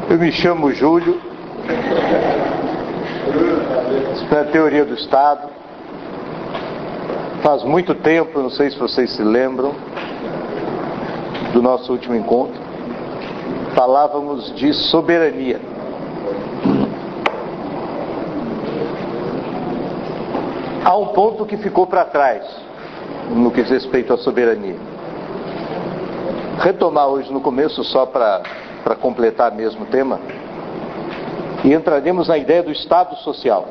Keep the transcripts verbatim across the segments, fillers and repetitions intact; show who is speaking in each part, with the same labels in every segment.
Speaker 1: Eu me chamo Júlio, isso é a teoria do Estado. Faz muito tempo, não sei se vocês se lembram, do nosso último encontro, falávamos de soberania. Há um ponto que ficou para trás no que diz respeito à soberania. Retomar hoje no começo, só para para completar mesmo o tema, e entraremos na ideia do Estado Social.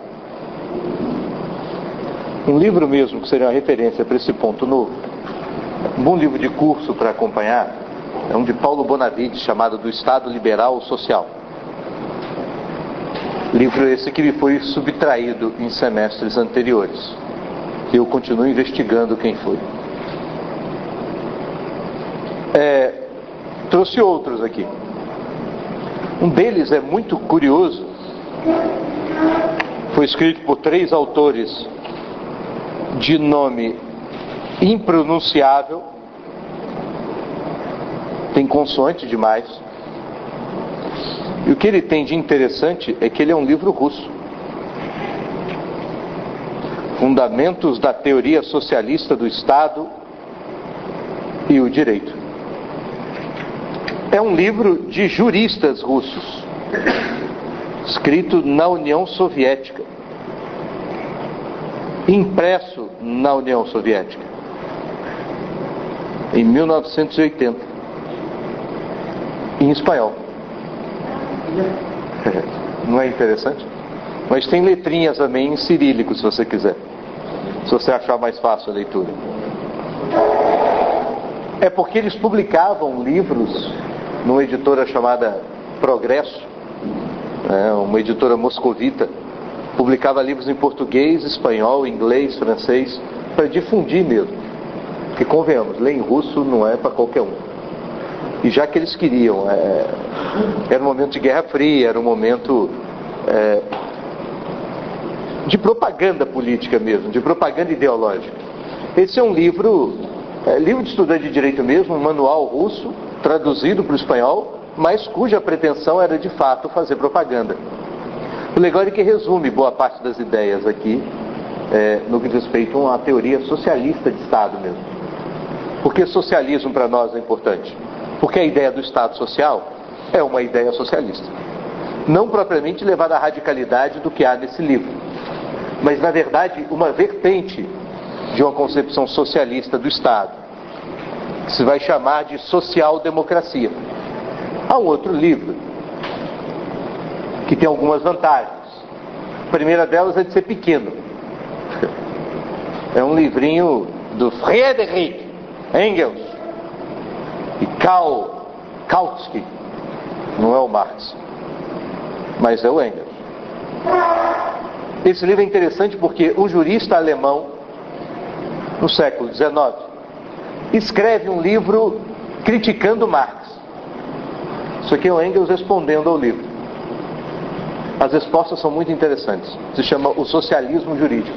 Speaker 1: Um livro mesmo que seria uma referência para esse ponto novo, um bom livro de curso para acompanhar, é um de Paulo Bonavides, chamado Do Estado Liberal Social. Livro esse que me foi subtraído em semestres anteriores. Eu continuo investigando quem foi. É, trouxe outros aqui. Um deles é muito curioso. Foi escrito por três autores de nome impronunciável. Tem consoante demais. E o que ele tem de interessante é que ele é um livro russo. Fundamentos da Teoria Socialista do Estado e o Direito. É um livro de juristas russos, escrito na União Soviética, impresso na União Soviética, em mil novecentos e oitenta, em espanhol. Não é interessante? Mas tem letrinhas também em cirílico, se você quiser, se você achar mais fácil a leitura. É porque eles publicavam livros numa editora chamada Progresso, né, uma editora moscovita, publicava livros em português, espanhol, inglês, francês, para difundir mesmo. Porque, convenhamos, ler em russo não é para qualquer um. E já que eles queriam, é, era um momento de Guerra Fria, era um momento é, de propaganda política mesmo, de propaganda ideológica. Esse é um livro, é, livro de estudante de direito mesmo, um manual russo, traduzido para o espanhol, mas cuja pretensão era de fato fazer propaganda. O legal é que resume boa parte das ideias aqui, é, no que diz respeito a uma teoria socialista de Estado mesmo. Por que socialismo para nós é importante? Porque a ideia do Estado Social é uma ideia socialista. Não propriamente levada à radicalidade do que há nesse livro, mas na verdade uma vertente de uma concepção socialista do Estado, que se vai chamar de social-democracia. Há um outro livro que tem algumas vantagens. A primeira delas é de ser pequeno. É um livrinho do Friedrich Engels e Karl Kautsky. Não é o Marx, mas é o Engels. Esse livro é interessante porque um jurista alemão, no século dezenove, escreve um livro criticando Marx. Isso aqui é o Engels respondendo ao livro. As respostas são muito interessantes. Se chama O Socialismo Jurídico.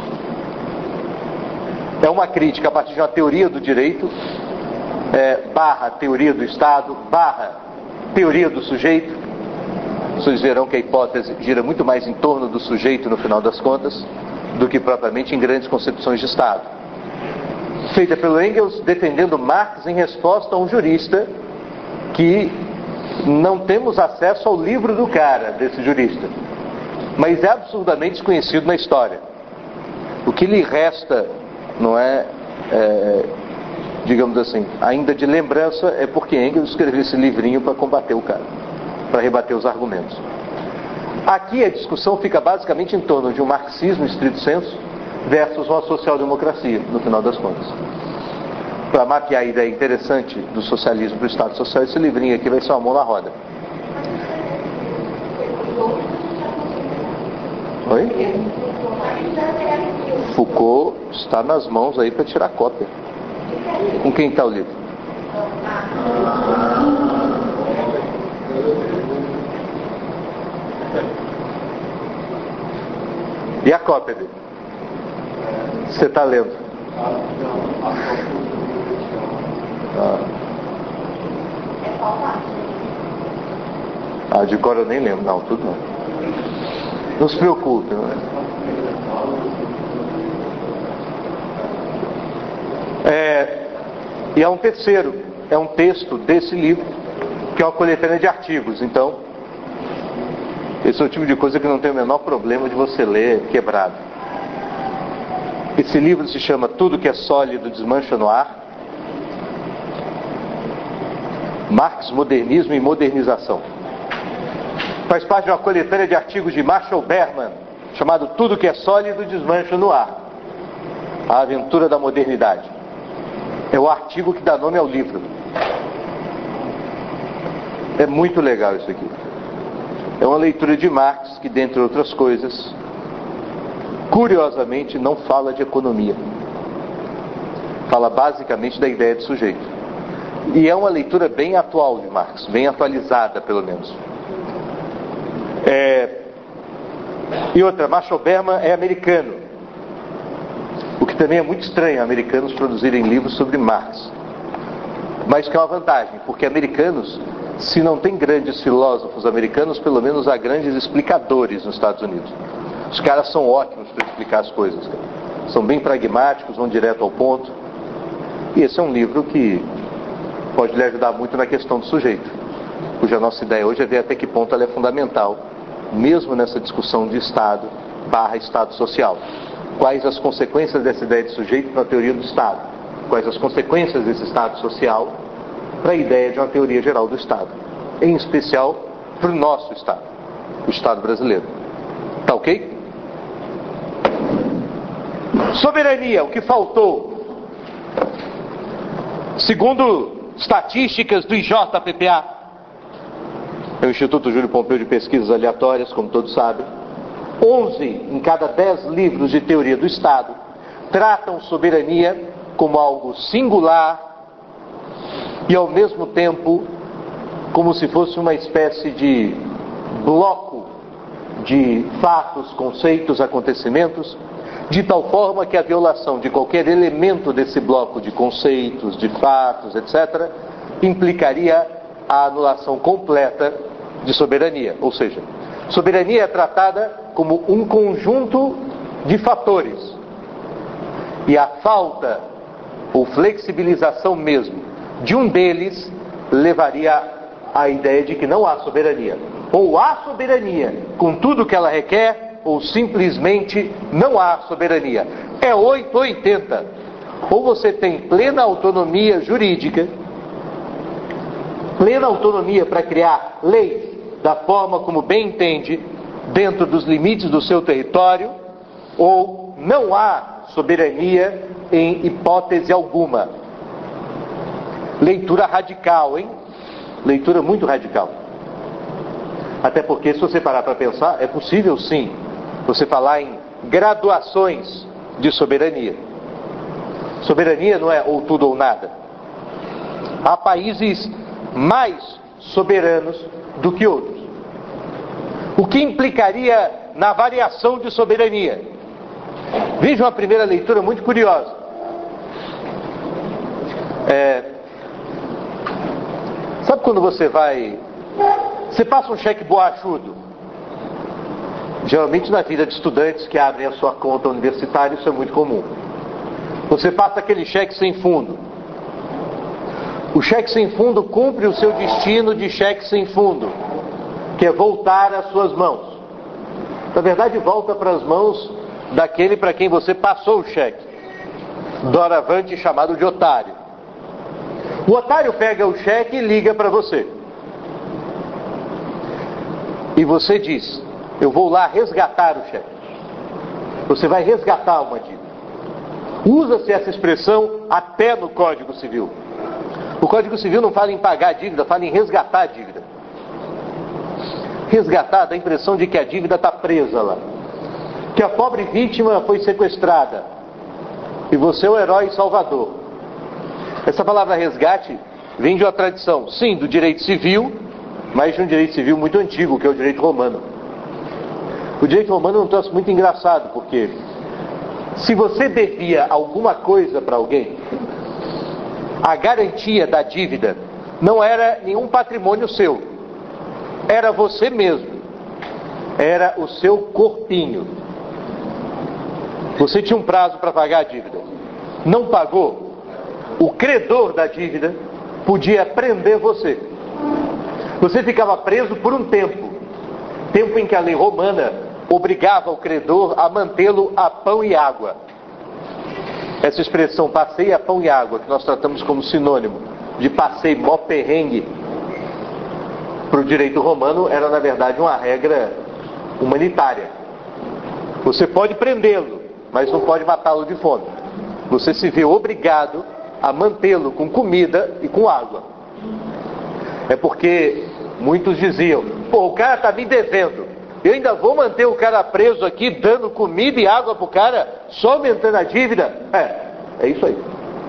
Speaker 1: É uma crítica a partir de uma teoria do direito, é, barra teoria do Estado, barra teoria do sujeito. Vocês verão que a hipótese gira muito mais em torno do sujeito no final das contas do que propriamente em grandes concepções de Estado. Feita pelo Engels defendendo Marx em resposta a um jurista que não temos acesso ao livro do cara, desse jurista, mas é absurdamente desconhecido na história. O que lhe resta, não é, é digamos assim, ainda de lembrança, é porque Engels escreveu esse livrinho para combater o cara, para rebater os argumentos. Aqui a discussão fica basicamente em torno de um marxismo estrito sensu versus uma social-democracia, no final das contas. Para mapear a ideia interessante do socialismo para o Estado Social, esse livrinho aqui vai ser uma mão na roda. Oi? Foucault está nas mãos aí para tirar cópia. Com quem está o livro? E a cópia dele? Você está lendo? Ah. Ah, de cor eu nem lembro, não, tudo não. Não se preocupe, não é? É, e há um terceiro, é um texto desse livro, que é uma coletânea de artigos. Então, esse é o tipo de coisa que não tem o menor problema de você ler quebrado. Esse livro se chama Tudo que é Sólido Desmancha no Ar. Marx, Modernismo e Modernização. Faz parte de uma coletânea de artigos de Marshall Berman, chamado Tudo que é Sólido Desmancha no Ar. A Aventura da Modernidade. É o artigo que dá nome ao livro. É muito legal isso aqui. É uma leitura de Marx que, dentre outras coisas, curiosamente não fala de economia. Fala basicamente da ideia de sujeito. E é uma leitura bem atual de Marx, bem atualizada pelo menos. É... E outra, Marshall Berman é americano. O que também é muito estranho, americanos produzirem livros sobre Marx. Mas que é uma vantagem, porque americanos, se não tem grandes filósofos americanos, pelo menos há grandes explicadores nos Estados Unidos. Os caras são ótimos para explicar as coisas. São bem pragmáticos, vão direto ao ponto. E esse é um livro que pode lhe ajudar muito na questão do sujeito, cuja nossa ideia hoje é ver até que ponto ela é fundamental, mesmo nessa discussão de Estado barra Estado social. Quais as consequências dessa ideia de sujeito para a teoria do Estado? Quais as consequências desse Estado social para a ideia de uma teoria geral do Estado? Em especial para o nosso Estado, o Estado brasileiro. Tá ok? Soberania, o que faltou? Segundo estatísticas do I J P P A, é o Instituto Júlio Pompeu de Pesquisas Aleatórias, como todos sabem, onze em cada dez livros de teoria do Estado tratam soberania como algo singular e, ao mesmo tempo, como se fosse uma espécie de bloco de fatos, conceitos, acontecimentos, de tal forma que a violação de qualquer elemento desse bloco de conceitos, de fatos, etcétera, implicaria a anulação completa de soberania. Ou seja, soberania é tratada como um conjunto de fatores. E a falta ou flexibilização mesmo de um deles levaria à ideia de que não há soberania. Ou há soberania com tudo que ela requer, ou simplesmente não há soberania. É oito ou oitenta. Ou você tem plena autonomia jurídica, plena autonomia para criar leis da forma como bem entende, dentro dos limites do seu território, ou não há soberania em hipótese alguma. Leitura radical, hein? Leitura muito radical. Até porque, se você parar para pensar, é possível sim você falar em graduações de soberania. Soberania não é ou tudo ou nada. Há países mais soberanos do que outros. O que implicaria na variação de soberania? Veja uma primeira leitura muito curiosa. É, sabe quando você vai... Você passa um cheque borrachudo? Geralmente na vida de estudantes que abrem a sua conta universitária, isso é muito comum. Você passa aquele cheque sem fundo. O cheque sem fundo cumpre o seu destino de cheque sem fundo, que é voltar às suas mãos. Na verdade, volta para as mãos daquele para quem você passou o cheque, doravante chamado de otário. O otário pega o cheque e liga para você. E você diz: eu vou lá resgatar o cheque. Você vai resgatar uma dívida. Usa-se essa expressão até no Código Civil. O Código Civil não fala em pagar a dívida, fala em resgatar a dívida. Resgatar dá a impressão de que a dívida está presa lá, que a pobre vítima foi sequestrada e você é o herói salvador. Essa palavra resgate vem de uma tradição, sim, do direito civil, mas de um direito civil muito antigo, que é o direito romano. O direito romano é um troço muito engraçado, porque se você devia alguma coisa para alguém, a garantia da dívida não era nenhum patrimônio seu, era você mesmo, era o seu corpinho. Você tinha um prazo para pagar a dívida, não pagou, o credor da dívida podia prender você. Você ficava preso por um tempo, tempo em que a lei romana obrigava o credor a mantê-lo a pão e água. Essa expressão passei a pão e água, que nós tratamos como sinônimo de passei mó perrengue, para o direito romano era na verdade uma regra humanitária. Você pode prendê-lo, mas não pode matá-lo de fome. Você se vê obrigado a mantê-lo com comida e com água. É porque muitos diziam, pô, o cara está me devendo, eu ainda vou manter o cara preso aqui, dando comida e água pro cara, só aumentando a dívida? É, é isso aí.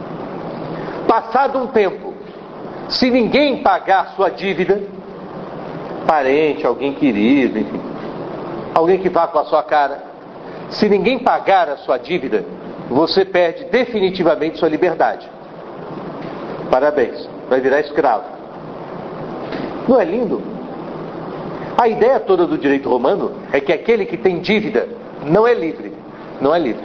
Speaker 1: Passado um tempo, se ninguém pagar sua dívida, parente, alguém querido, enfim, alguém que vá com a sua cara, se ninguém pagar a sua dívida, você perde definitivamente sua liberdade. Parabéns, vai virar escravo. Não é lindo? A ideia toda do direito romano é que aquele que tem dívida não é livre, não é livre.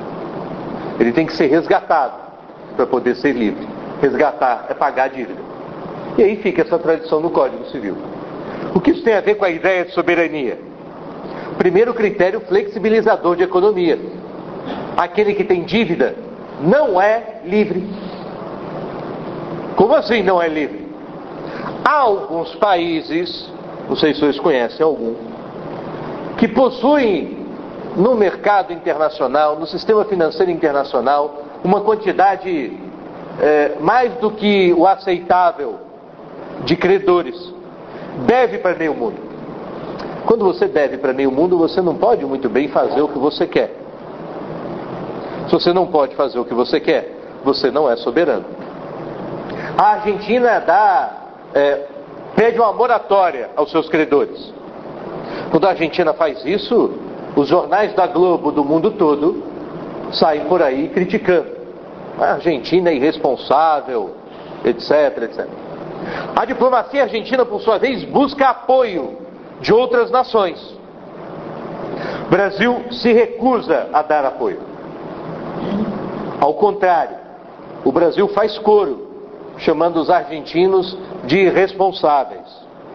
Speaker 1: Ele tem que ser resgatado para poder ser livre. Resgatar é pagar a dívida. E aí fica essa tradição no Código Civil. O que isso tem a ver com a ideia de soberania? Primeiro critério flexibilizador de economia. Aquele que tem dívida não é livre. Como assim não é livre? Há alguns países, não sei se vocês conhecem algum, que possuem no mercado internacional, no sistema financeiro internacional, uma quantidade é, mais do que o aceitável de credores. Deve para meio mundo. Quando você deve para meio mundo, você não pode muito bem fazer o que você quer. Se você não pode fazer o que você quer, você não é soberano. A Argentina dá, é, pede uma moratória aos seus credores. Quando a Argentina faz isso, os jornais da Globo do mundo todo saem por aí criticando. A Argentina é irresponsável, etc, etcétera. A diplomacia argentina, por sua vez, busca apoio de outras nações. O Brasil se recusa a dar apoio. Ao contrário, o Brasil faz coro, chamando os argentinos de irresponsáveis.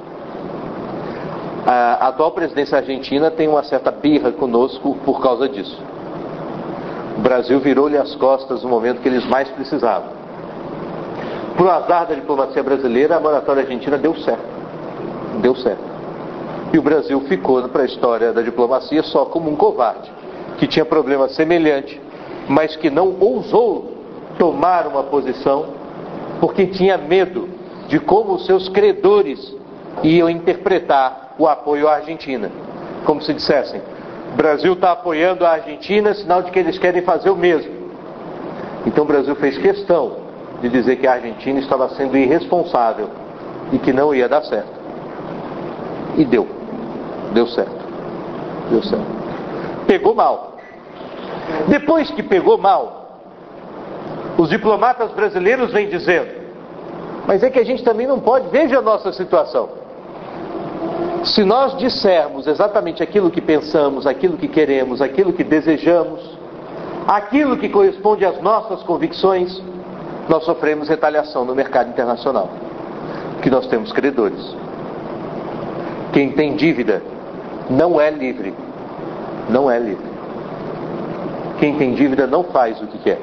Speaker 1: A atual presidência argentina tem uma certa birra conosco por causa disso. O Brasil virou-lhe as costas no momento que eles mais precisavam. Por azar da diplomacia brasileira, a moratória argentina deu certo. Deu certo. E o Brasil ficou para a história da diplomacia só como um covarde, que tinha problema semelhante, mas que não ousou tomar uma posição, porque tinha medo de como os seus credores iam interpretar o apoio à Argentina. Como se dissessem, o Brasil está apoiando a Argentina, sinal de que eles querem fazer o mesmo. Então o Brasil fez questão de dizer que a Argentina estava sendo irresponsável e que não ia dar certo. E deu. Deu certo. Deu certo. Pegou mal. Depois que pegou mal, os diplomatas brasileiros vêm dizendo, mas é que a gente também não pode, veja a nossa situação. Se nós dissermos exatamente aquilo que pensamos, aquilo que queremos, aquilo que desejamos, aquilo que corresponde às nossas convicções, nós sofremos retaliação no mercado internacional, que nós temos credores. Quem tem dívida não é livre. Não é livre. Quem tem dívida não faz o que quer.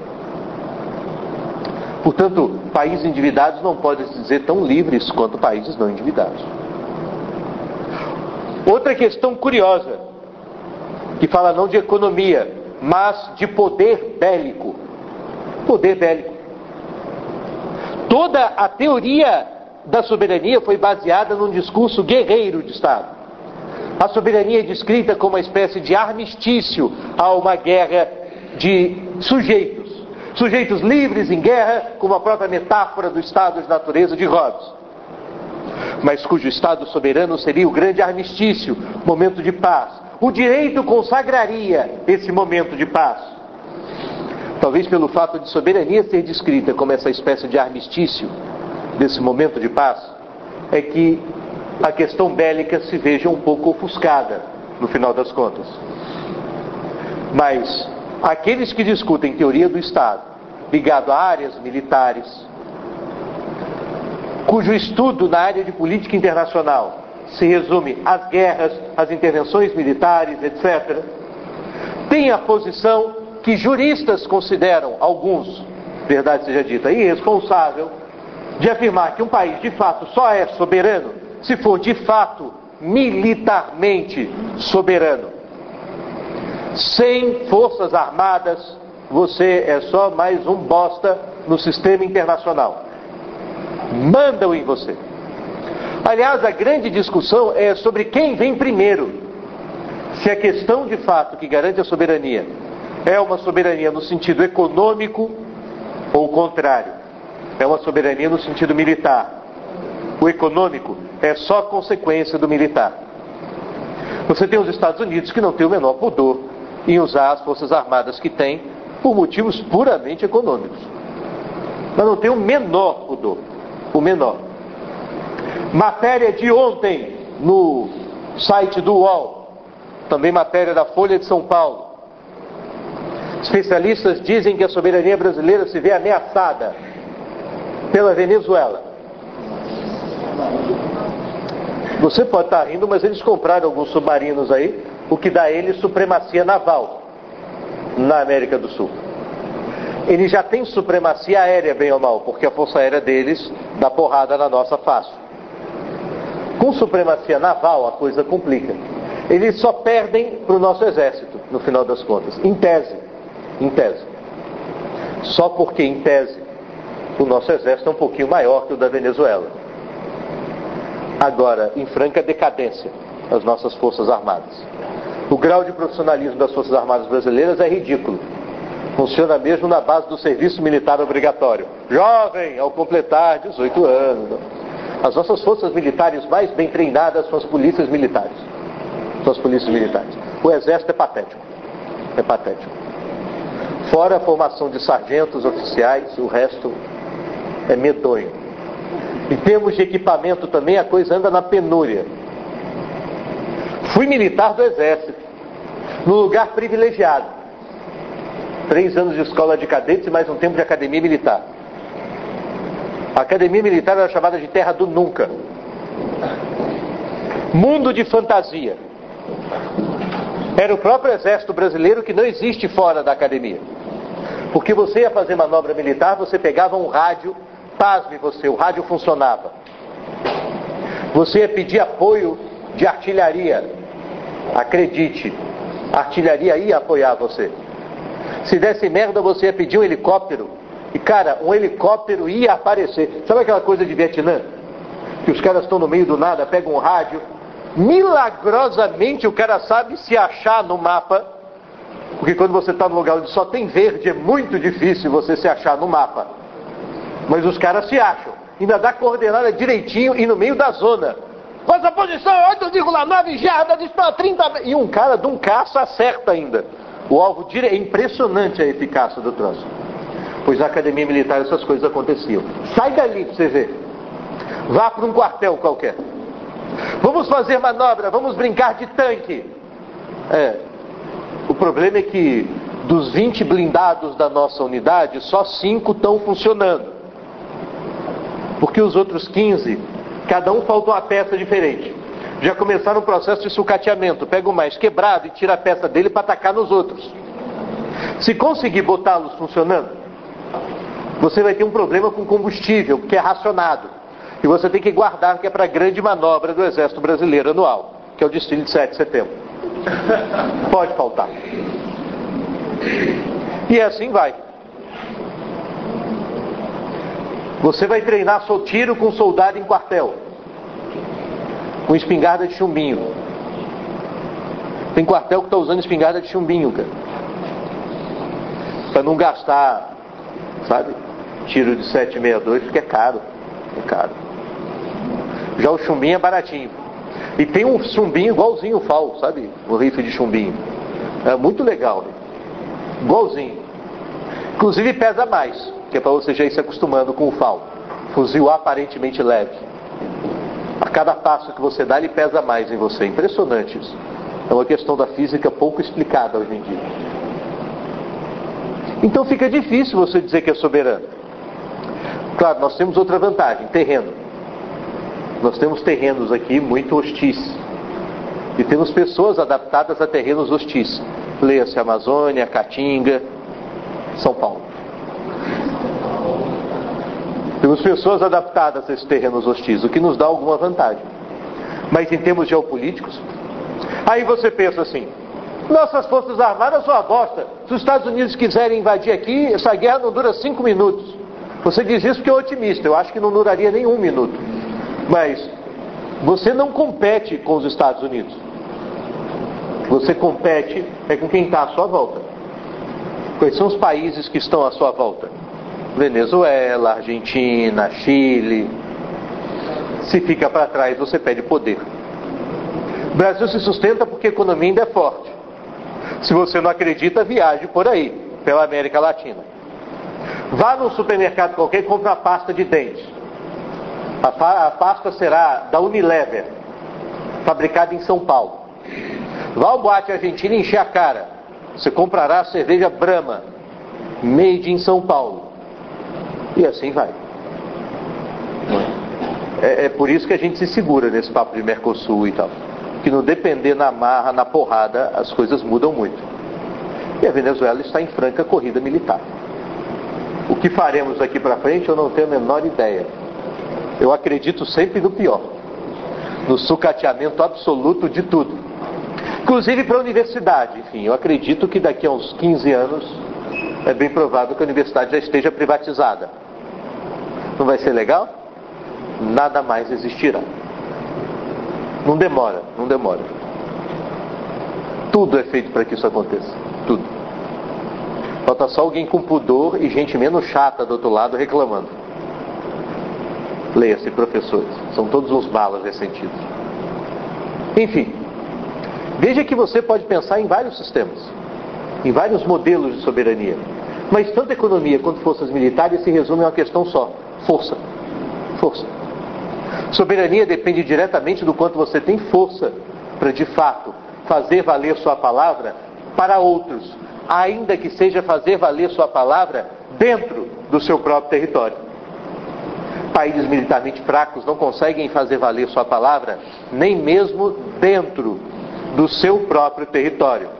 Speaker 1: Portanto, países endividados não podem se dizer tão livres quanto países não endividados. Outra questão curiosa, que fala não de economia, mas de poder bélico. Poder bélico. Toda a teoria da soberania foi baseada num discurso guerreiro de Estado. A soberania é descrita como uma espécie de armistício a uma guerra de sujeitos. Sujeitos livres em guerra, como a própria metáfora do estado de natureza de Hobbes. Mas cujo estado soberano seria o grande armistício, momento de paz. O direito consagraria esse momento de paz. Talvez pelo fato de soberania ser descrita como essa espécie de armistício, desse momento de paz, é que a questão bélica se veja um pouco ofuscada, no final das contas. Mas aqueles que discutem teoria do Estado, ligado a áreas militares, cujo estudo na área de política internacional se resume às guerras, às intervenções militares, etcétera, tem a posição que juristas consideram, alguns, verdade seja dita, irresponsável, de afirmar que um país de fato só é soberano se for de fato militarmente soberano. Sem forças armadas, você é só mais um bosta no sistema internacional. Mandam em você. Aliás, a grande discussão é sobre quem vem primeiro. Se a questão de fato que garante a soberania é uma soberania no sentido econômico ou o contrário, é uma soberania no sentido militar. O econômico é só consequência do militar. Você tem os Estados Unidos que não tem o menor pudor em usar as forças armadas que tem por motivos puramente econômicos. Mas não tem o menor pudor. O menor. Matéria de ontem no site do U O L, também matéria da Folha de São Paulo. Especialistas dizem que a soberania brasileira se vê ameaçada pela Venezuela. Você pode estar rindo, mas eles compraram alguns submarinos aí, o que dá a eles supremacia naval na América do Sul. Eles já têm supremacia aérea, bem ou mal, porque a força aérea deles dá porrada na nossa fácil. Com supremacia naval a coisa complica. Eles só perdem para o nosso exército, no final das contas, em tese, em tese. Só porque, em tese, o nosso exército é um pouquinho maior que o da Venezuela. Agora, em franca decadência, as nossas forças armadas. O grau de profissionalismo das forças armadas brasileiras é ridículo. Funciona mesmo na base do serviço militar obrigatório. Jovem, ao completar dezoito anos. As nossas forças militares mais bem treinadas são as polícias militares. São as polícias militares. O exército é patético. É patético. Fora a formação de sargentos oficiais, o resto é medonho. Em termos de equipamento também, a coisa anda na penúria. Fui militar do exército, num lugar privilegiado. Três anos de escola de cadetes e mais um tempo de academia militar. A academia militar era chamada de terra do nunca. Mundo de fantasia. Era o próprio exército brasileiro que não existe fora da academia. Porque você ia fazer manobra militar, você pegava um rádio, pasme você, o rádio funcionava. Você ia pedir apoio de artilharia. Acredite, a artilharia ia apoiar você. Se desse merda, você ia pedir um helicóptero. E cara, um helicóptero ia aparecer. Sabe aquela coisa de Vietnã? Que os caras estão no meio do nada, pegam um rádio. Milagrosamente o cara sabe se achar no mapa. Porque quando você está num lugar onde só tem verde, é muito difícil você se achar no mapa. Mas os caras se acham. Ainda dá coordenada direitinho e no meio da zona. Vossa posição é oito vírgula nove jardas, estão a trinta... E um cara de um caça acerta ainda. O alvo dire... É impressionante a eficácia do troço. Pois na academia militar essas coisas aconteciam. Sai dali pra você ver. Vá para um quartel qualquer. Vamos fazer manobra, vamos brincar de tanque. É. O problema é que dos vinte blindados da nossa unidade, só cinco estão funcionando. Porque os outros quinze, cada um falta uma peça diferente. Já começaram o processo de sucateamento. Pega o mais quebrado e tira a peça dele para atacar nos outros. Se conseguir botá-los funcionando, você vai ter um problema com combustível, que é racionado. E você tem que guardar, que é para a grande manobra do Exército Brasileiro anual, que é o desfile de sete de setembro. Pode faltar. E assim vai. Você vai treinar seu tiro com soldado em quartel, com espingarda de chumbinho. Tem quartel que está usando espingarda de chumbinho, cara, para não gastar, sabe, tiro de sete sessenta e dois, porque é caro. É caro. Já o chumbinho é baratinho. E tem um chumbinho igualzinho o F A L, sabe? O rifle de chumbinho. É muito legal. Igualzinho. Inclusive pesa mais, que é para você já ir se acostumando com o F A L. Fuzil aparentemente leve. A cada passo que você dá, ele pesa mais em você. Impressionante isso. É uma questão da física pouco explicada hoje em dia. Então fica difícil você dizer que é soberano. Claro, nós temos outra vantagem, terreno. Nós temos terrenos aqui muito hostis. E temos pessoas adaptadas a terrenos hostis. Leia-se Amazônia, Caatinga, São Paulo. Temos pessoas adaptadas a esses terrenos hostis, o que nos dá alguma vantagem. Mas em termos geopolíticos, aí você pensa assim: nossas forças armadas são uma bosta. Se os Estados Unidos quiserem invadir aqui, essa guerra não dura cinco minutos. Você diz isso porque é otimista. Eu acho que não duraria nem um minuto. Mas você não compete com os Estados Unidos. Você compete é com quem está à sua volta. Quais são os países que estão à sua volta? Venezuela, Argentina, Chile. Se fica para trás, você perde poder. O Brasil se sustenta porque a economia ainda é forte. Se você não acredita, viaje por aí, pela América Latina. Vá num supermercado qualquer e compre uma pasta de dente. A, a pasta será da Unilever, fabricada em São Paulo. Vá ao boate argentino e encher a cara. Você comprará a cerveja Brahma, made em São Paulo. E assim vai. É, é por isso que a gente se segura nesse papo de Mercosul e tal. Que não depender na marra, na porrada, as coisas mudam muito. E a Venezuela está em franca corrida militar. O que faremos daqui para frente eu não tenho a menor ideia. Eu acredito sempre no pior. No sucateamento absoluto de tudo. Inclusive para a universidade. Enfim, eu acredito que daqui a uns quinze anos é bem provável que a universidade já esteja privatizada. Não vai ser legal? Nada mais existirá. Não demora, não demora. Tudo é feito para que isso aconteça. Tudo. Falta só alguém com pudor e gente menos chata do outro lado reclamando. Leia-se, professores. São todos uns balas ressentidos. Enfim. Veja que você pode pensar em vários sistemas. Em vários modelos de soberania. Mas tanto a economia quanto forças militares se resumem a uma questão só. Força. Força. Soberania depende diretamente do quanto você tem força para, de fato, fazer valer sua palavra para outros, ainda que seja fazer valer sua palavra dentro do seu próprio território. Países militarmente fracos não conseguem fazer valer sua palavra nem mesmo dentro do seu próprio território.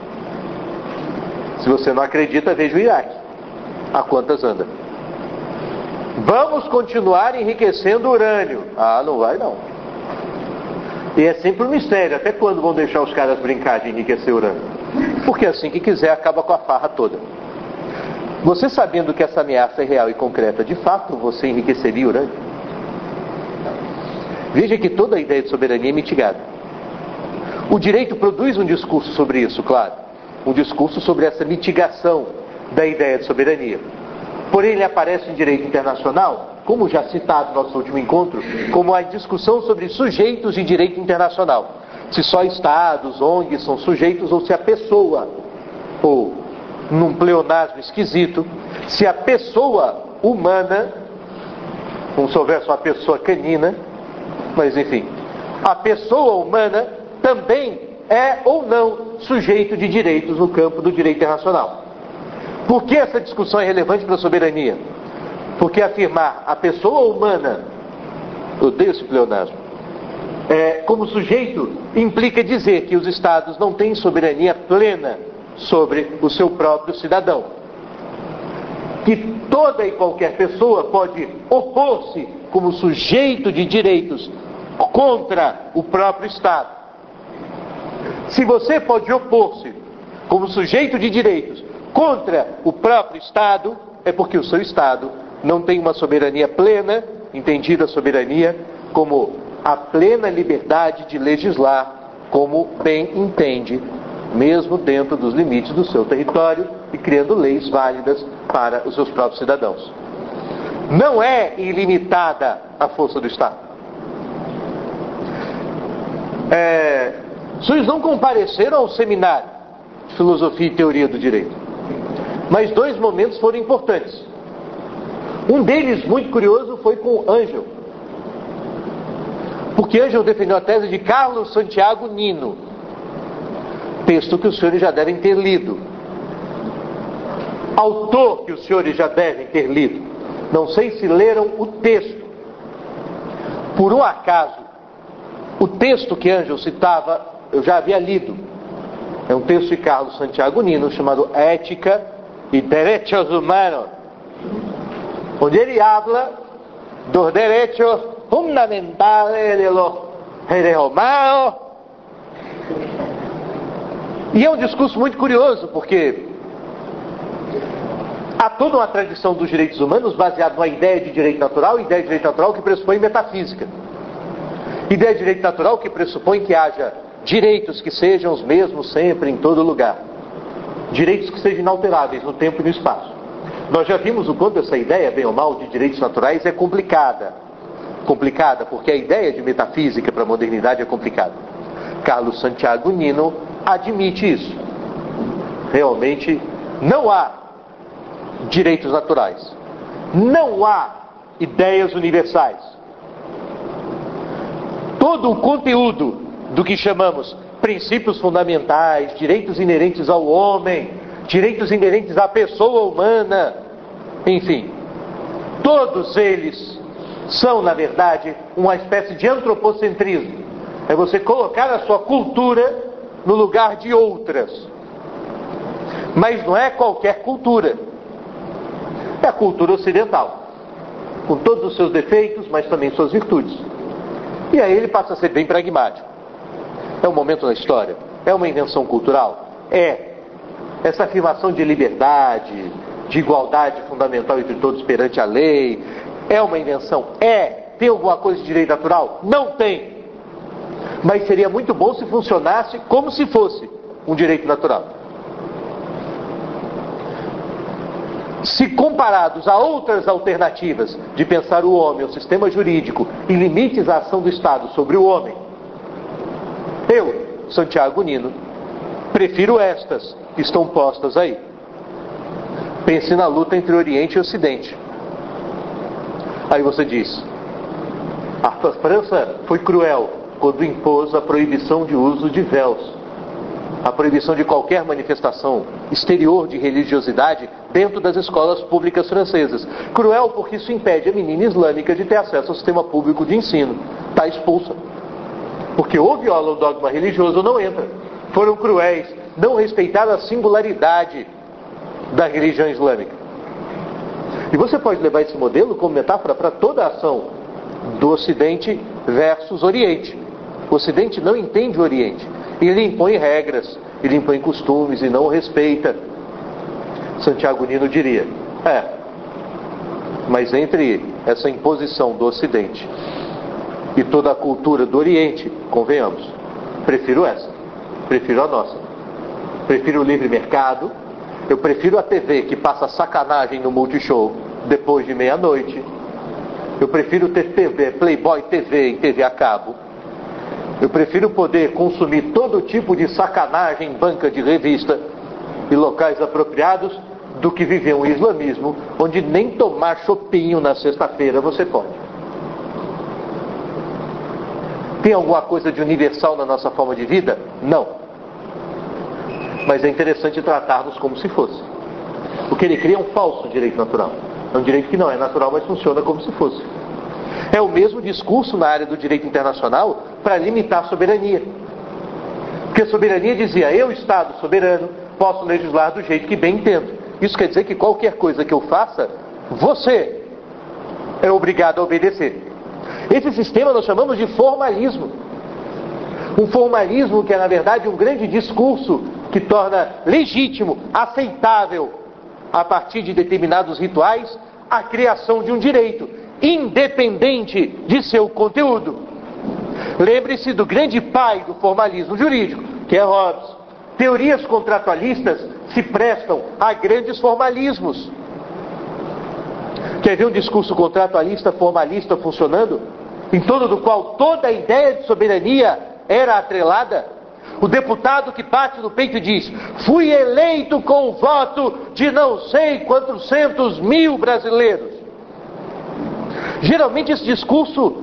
Speaker 1: Se você não acredita, veja o Iraque. A quantas anda? Vamos continuar enriquecendo urânio. Ah, não vai não. E é sempre um mistério. Até quando vão deixar os caras brincar de enriquecer urânio? Porque assim que quiser acaba com a farra toda. Você sabendo que essa ameaça é real e concreta, de fato você enriqueceria urânio? Veja que toda a ideia de soberania é mitigada. O direito produz um discurso sobre isso, claro. Um discurso sobre essa mitigação da ideia de soberania. Porém, ele aparece em direito internacional, como já citado no nosso último encontro, como a discussão sobre sujeitos de direito internacional. Se só estados, O N Gs são sujeitos ou se a pessoa, ou num pleonasmo esquisito, se a pessoa humana, como se houvesse uma pessoa canina, mas enfim, a pessoa humana também é ou não sujeito de direitos no campo do direito internacional. Por que essa discussão é relevante para a soberania? Porque afirmar a pessoa humana, eu odeio esse pleonasmo, é, como sujeito, implica dizer que os estados não têm soberania plena sobre o seu próprio cidadão. Que toda e qualquer pessoa pode opor-se como sujeito de direitos contra o próprio Estado. Se você pode opor-se como sujeito de direitos contra o próprio Estado, é porque o seu Estado não tem uma soberania plena, entendida a soberania como a plena liberdade de legislar como bem entende, mesmo dentro dos limites do seu território e criando leis válidas para os seus próprios cidadãos. Não é ilimitada a força do Estado. É, os senhores não compareceram ao seminário de Filosofia e Teoria do Direito. Mas dois momentos foram importantes. Um deles, muito curioso, foi com Ângelo. Porque Ângelo defendeu a tese de Carlos Santiago Nino, texto que os senhores já devem ter lido, autor que os senhores já devem ter lido. Não sei se leram o texto. Por um acaso, o texto que Ângelo citava, eu já havia lido. É um texto de Carlos Santiago Nino, chamado Ética e Derechos Humanos, onde ele habla dos direitos fundamentais de los seres humanos. E é um discurso muito curioso, porque há toda uma tradição dos direitos humanos baseada numa ideia de direito natural, ideia de direito natural que pressupõe metafísica. Ideia de direito natural que pressupõe que haja direitos que sejam os mesmos sempre, em todo lugar. Direitos que sejam inalteráveis no tempo e no espaço. Nós já vimos o quanto essa ideia, bem ou mal, de direitos naturais é complicada. Complicada, porque a ideia de metafísica para a modernidade é complicada. Carlos Santiago Nino admite isso. Realmente não há direitos naturais. Não há ideias universais. Todo o conteúdo do que chamamos princípios fundamentais, direitos inerentes ao homem, direitos inerentes à pessoa humana, enfim, todos eles são, na verdade, uma espécie de antropocentrismo. É você colocar a sua cultura no lugar de outras. Mas não é qualquer cultura. É a cultura ocidental, com todos os seus defeitos, mas também suas virtudes. E aí ele passa a ser bem pragmático. É um momento na história? É uma invenção cultural? É. Essa afirmação de liberdade, de igualdade fundamental entre todos perante a lei, é uma invenção? É. Tem alguma coisa de direito natural? Não tem. Mas seria muito bom se funcionasse como se fosse um direito natural. Se comparados a outras alternativas de pensar o homem, o sistema jurídico e limites à ação do Estado sobre o homem, eu, Santiago Nino, prefiro estas que estão postas aí. Pense na luta entre Oriente e Ocidente. Aí você diz, a França foi cruel quando impôs a proibição de uso de véus, a proibição de qualquer manifestação exterior de religiosidade dentro das escolas públicas francesas. Cruel porque isso impede a menina islâmica de ter acesso ao sistema público de ensino. Está expulsa. Porque ou viola o dogma religioso ou não entra. Foram cruéis, não respeitaram a singularidade da religião islâmica. E você pode levar esse modelo como metáfora para toda a ação do Ocidente versus Oriente. O Ocidente não entende o Oriente. Ele impõe regras, ele impõe costumes e não respeita. Santiago Nino diria, é, mas entre essa imposição do Ocidente e toda a cultura do Oriente, convenhamos, prefiro essa, prefiro a nossa. Prefiro o livre mercado, eu prefiro a T V que passa sacanagem no Multishow depois de meia-noite, eu prefiro ter T V, Playboy T V e T V a cabo. Eu prefiro poder consumir todo tipo de sacanagem em banca de revista e locais apropriados do que viver um islamismo onde nem tomar chopinho na sexta-feira você pode. Tem alguma coisa de universal na nossa forma de vida? Não. Mas é interessante tratarmos como se fosse. O que ele cria é um falso direito natural. É um direito que não é natural, mas funciona como se fosse. É o mesmo discurso na área do direito internacional para limitar a soberania. Porque a soberania dizia, eu, Estado soberano, posso legislar do jeito que bem entendo. Isso quer dizer que qualquer coisa que eu faça, você é obrigado a obedecer. Esse sistema nós chamamos de formalismo. Um formalismo que é, na verdade, um grande discurso que torna legítimo, aceitável, a partir de determinados rituais, a criação de um direito, independente de seu conteúdo. Lembre-se do grande pai do formalismo jurídico, que é Hobbes. Teorias contratualistas se prestam a grandes formalismos. Quer ver um discurso contratualista, formalista funcionando? Em torno do qual toda a ideia de soberania era atrelada? O deputado que bate no peito e diz, fui eleito com o voto de não sei quatrocentos mil brasileiros. Geralmente esse discurso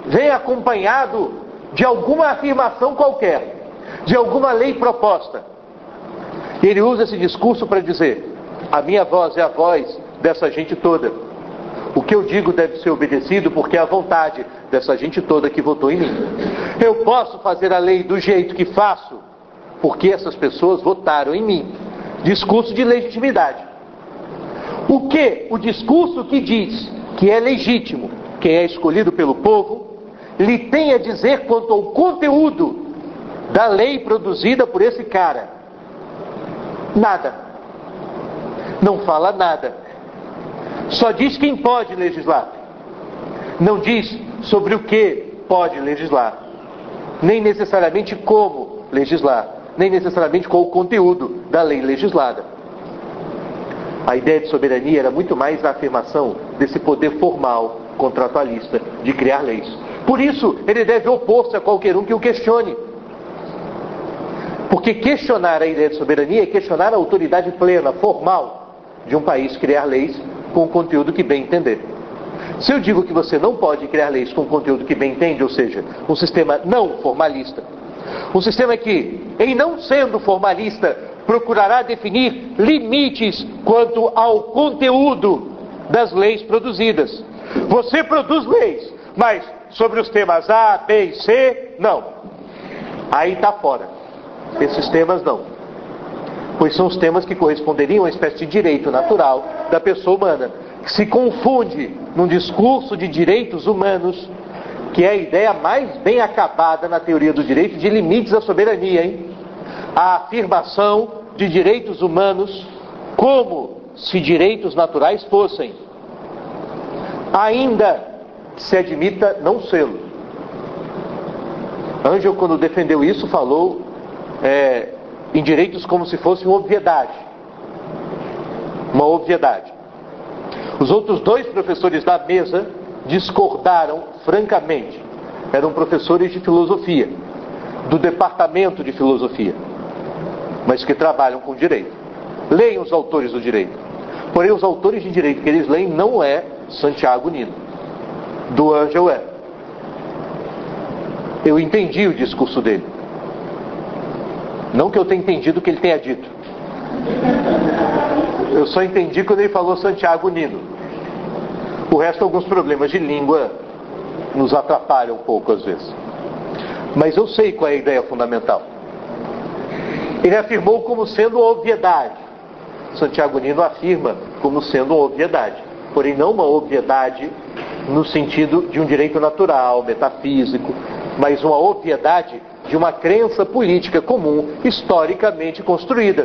Speaker 1: vem acompanhado de alguma afirmação qualquer, de alguma lei proposta. E ele usa esse discurso para dizer: a minha voz é a voz dessa gente toda. O que eu digo deve ser obedecido porque é a vontade dessa gente toda que votou em mim. Eu posso fazer a lei do jeito que faço porque essas pessoas votaram em mim. Discurso de legitimidade. O que o discurso que diz que é legítimo, que é escolhido pelo povo, lhe tem a dizer quanto ao conteúdo da lei produzida por esse cara? Nada. Não fala nada. Só diz quem pode legislar. Não diz sobre o que pode legislar. Nem necessariamente como legislar. Nem necessariamente qual o conteúdo da lei legislada. A ideia de soberania era muito mais a afirmação desse poder formal, contratualista, de criar leis. Por isso, ele deve opor-se a qualquer um que o questione. Porque questionar a ideia de soberania é questionar a autoridade plena, formal, de um país criar leis com o conteúdo que bem entender. Se eu digo que você não pode criar leis com o conteúdo que bem entende, ou seja, um sistema não formalista, um sistema que, em não sendo formalista, procurará definir limites quanto ao conteúdo das leis produzidas. Você produz leis, mas sobre os temas A, B e C, não. Aí está fora. Esses temas não. Pois são os temas que corresponderiam a uma espécie de direito natural da pessoa humana, que se confunde num discurso de direitos humanos, que é a ideia mais bem acabada na teoria do direito de limites à soberania, hein? A afirmação de direitos humanos como se direitos naturais fossem, ainda que se admita não sê-lo. Angel, quando defendeu isso, falou é, em direitos como se fosse uma obviedade. Uma obviedade. Os outros dois professores da mesa discordaram francamente. Eram professores de filosofia, do departamento de filosofia, mas que trabalham com direito. Leiam os autores do direito. Porém, os autores de direito que eles leem não é Santiago Nino. Do Angel é. Eu entendi o discurso dele. Não que eu tenha entendido o que ele tenha dito. Eu só entendi quando ele falou Santiago Nino. O resto, alguns problemas de língua nos atrapalham um pouco às vezes. Mas eu sei qual é a ideia fundamental. Ele afirmou como sendo uma obviedade. Santiago Nino afirma como sendo uma obviedade. Porém, não uma obviedade no sentido de um direito natural, metafísico, mas uma obviedade de uma crença política comum, historicamente construída.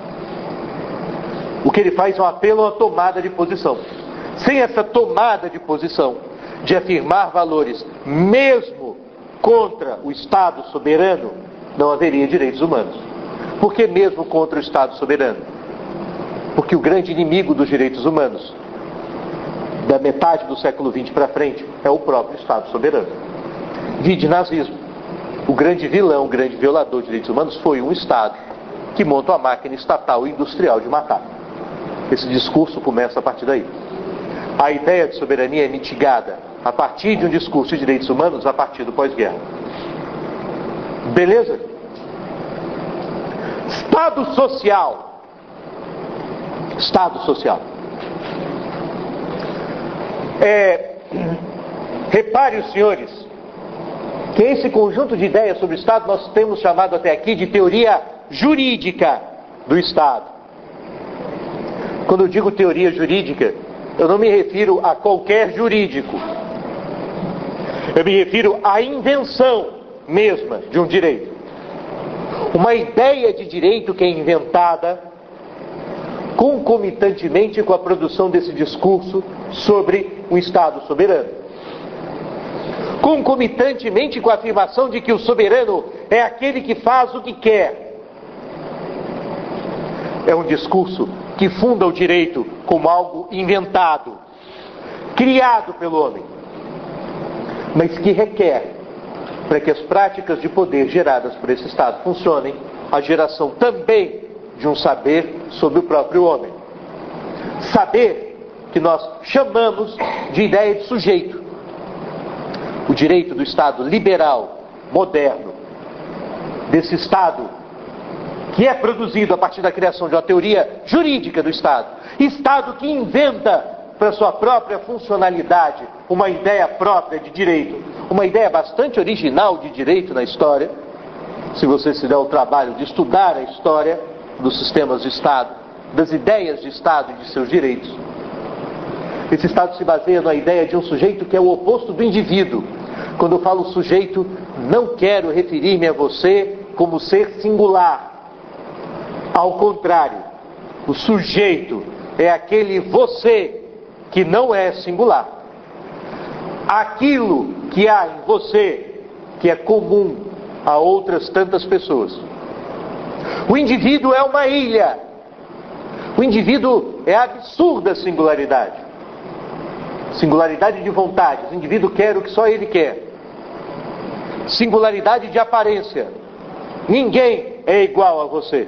Speaker 1: O que ele faz é um apelo a uma tomada de posição. Sem essa tomada de posição, de afirmar valores, mesmo contra o Estado soberano, não haveria direitos humanos. Por que mesmo contra o Estado soberano? Porque o grande inimigo dos direitos humanos, da metade do século vinte para frente, é o próprio Estado soberano. Vide nazismo. O grande vilão, o grande violador de direitos humanos foi um Estado que monta uma máquina estatal e industrial de matar. Esse discurso começa a partir daí. A ideia de soberania é mitigada a partir de um discurso de direitos humanos a partir do pós-guerra. Beleza? Estado social. Estado social. É, repare, os senhores, que esse conjunto de ideias sobre o Estado nós temos chamado até aqui de teoria jurídica do Estado. Quando eu digo teoria jurídica, eu não me refiro a qualquer jurídico. Eu me refiro à invenção mesma de um direito. Uma ideia de direito que é inventada concomitantemente com a produção desse discurso sobre um Estado soberano. Concomitantemente com a afirmação de que o soberano é aquele que faz o que quer. É um discurso que funda o direito como algo inventado, criado pelo homem, mas que requer, para que as práticas de poder geradas por esse Estado funcionem, a geração também de um saber sobre o próprio homem. Saber que nós chamamos de ideia de sujeito. o direito do Estado liberal, moderno, desse Estado que é produzido a partir da criação de uma teoria jurídica do Estado, Estado que inventa para sua própria funcionalidade uma ideia própria de direito, uma ideia bastante original de direito na história, se você se der o trabalho de estudar a história dos sistemas de Estado, das ideias de Estado e de seus direitos. Esse Estado se baseia na ideia de um sujeito que é o oposto do indivíduo. Quando eu falo sujeito, não quero referir-me a você como ser singular. Ao contrário, o sujeito é aquele você que não é singular. Aquilo que há em você que é comum a outras tantas pessoas. O indivíduo é uma ilha. O indivíduo é a absurda singularidade. Singularidade de vontade. O indivíduo quer o que só ele quer. Singularidade de aparência. Ninguém é igual a você.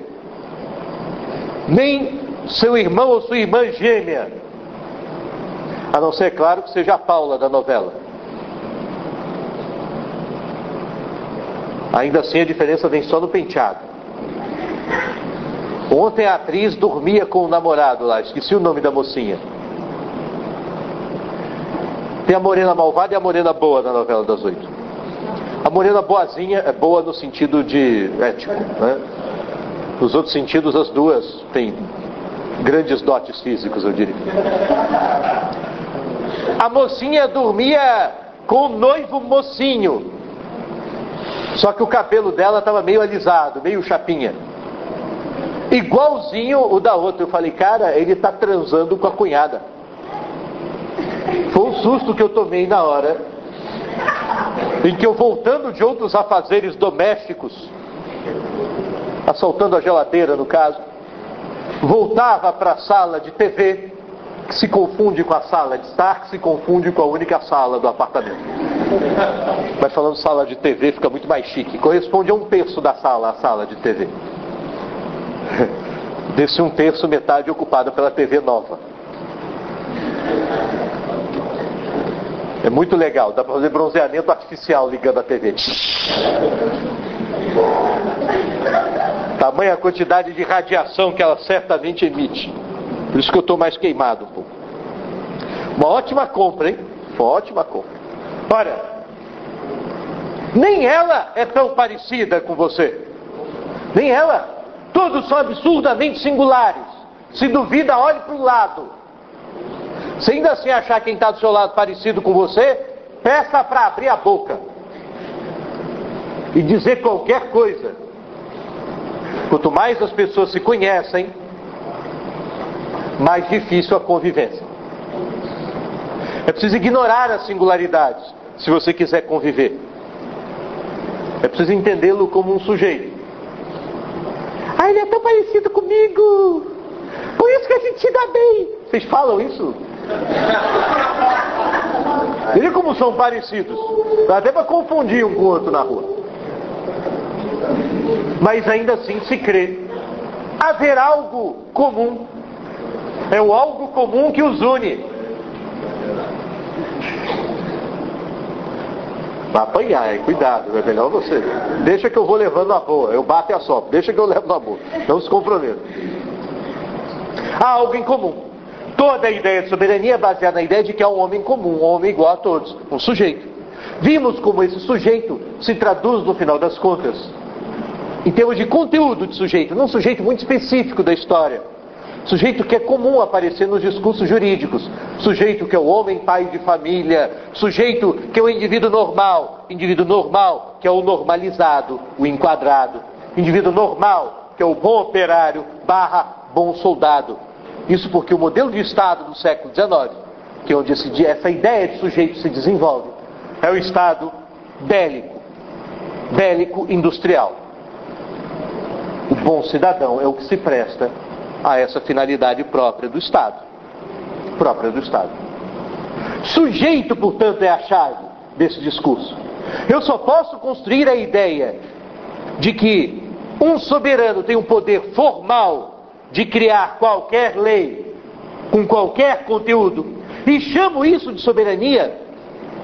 Speaker 1: Nem seu irmão ou sua irmã gêmea. A não ser, claro, que seja a Paula da novela. Ainda assim a diferença vem só no penteado. Ontem a atriz dormia com o namorado lá, esqueci o nome da mocinha. Tem a morena malvada e a morena boa na novela das oito. A morena boazinha é boa no sentido de ético, né? Nos outros sentidos as duas têm grandes dotes físicos, eu diria. A mocinha dormia com o noivo mocinho. Só que o cabelo dela estava meio alisado, meio chapinha. Igualzinho o da outra. Eu falei, cara, ele está transando com a cunhada. Foi um susto que eu tomei na hora em que eu, voltando de outros afazeres domésticos, assaltando a geladeira no caso, voltava para a sala de T V, que se confunde com a sala de estar, que se confunde com a única sala do apartamento. Mas falando sala de T V fica muito mais chique. Corresponde a um terço da sala, a sala de T V. Desse um terço, metade ocupada pela T V nova. É muito legal, dá para fazer bronzeamento artificial ligando a T V. Tamanha a quantidade de radiação que ela certamente emite. Por isso que eu estou mais queimado um pouco. Uma ótima compra, hein? Uma ótima compra. Olha, nem ela é tão parecida com você. Nem ela. Todos são absurdamente singulares. Se duvida, olhe para o lado. Se ainda assim achar quem está do seu lado parecido com você, peça para abrir a boca e dizer qualquer coisa. Quanto mais as pessoas se conhecem, mais difícil a convivência. É preciso ignorar as singularidades se você quiser conviver. É preciso entendê-lo como um sujeito. Ah, ele é tão parecido comigo, por isso que a gente se dá bem. Vocês falam isso? Veja como são parecidos. Dá até para confundir um com o outro na rua. Mas ainda assim se crê haver algo comum. É o algo comum que os une. Vai apanhar, hein? Cuidado, é melhor você. Deixa que eu vou levando na boa. Eu bato e assopro. Deixa que eu levo na boa. Não se comprometa. Há algo em comum. Toda a ideia de soberania é baseada na ideia de que há um homem comum, um homem igual a todos, um sujeito. Vimos como esse sujeito se traduz, no final das contas, em termos de conteúdo de sujeito, num sujeito muito específico da história. Sujeito que é comum aparecer nos discursos jurídicos. Sujeito que é o homem pai de família. Sujeito que é o indivíduo normal. Indivíduo normal que é o normalizado, o enquadrado. Indivíduo normal que é o bom operário barra bom soldado. Isso porque o modelo de Estado do século dezenove, que é onde esse, essa ideia de sujeito se desenvolve, é o Estado bélico, bélico industrial. O bom cidadão é o que se presta a essa finalidade própria do Estado. Própria do Estado. Sujeito, portanto, é a chave desse discurso. Eu só posso construir a ideia de que um soberano tem um poder formal de criar qualquer lei, com qualquer conteúdo, e chamo isso de soberania,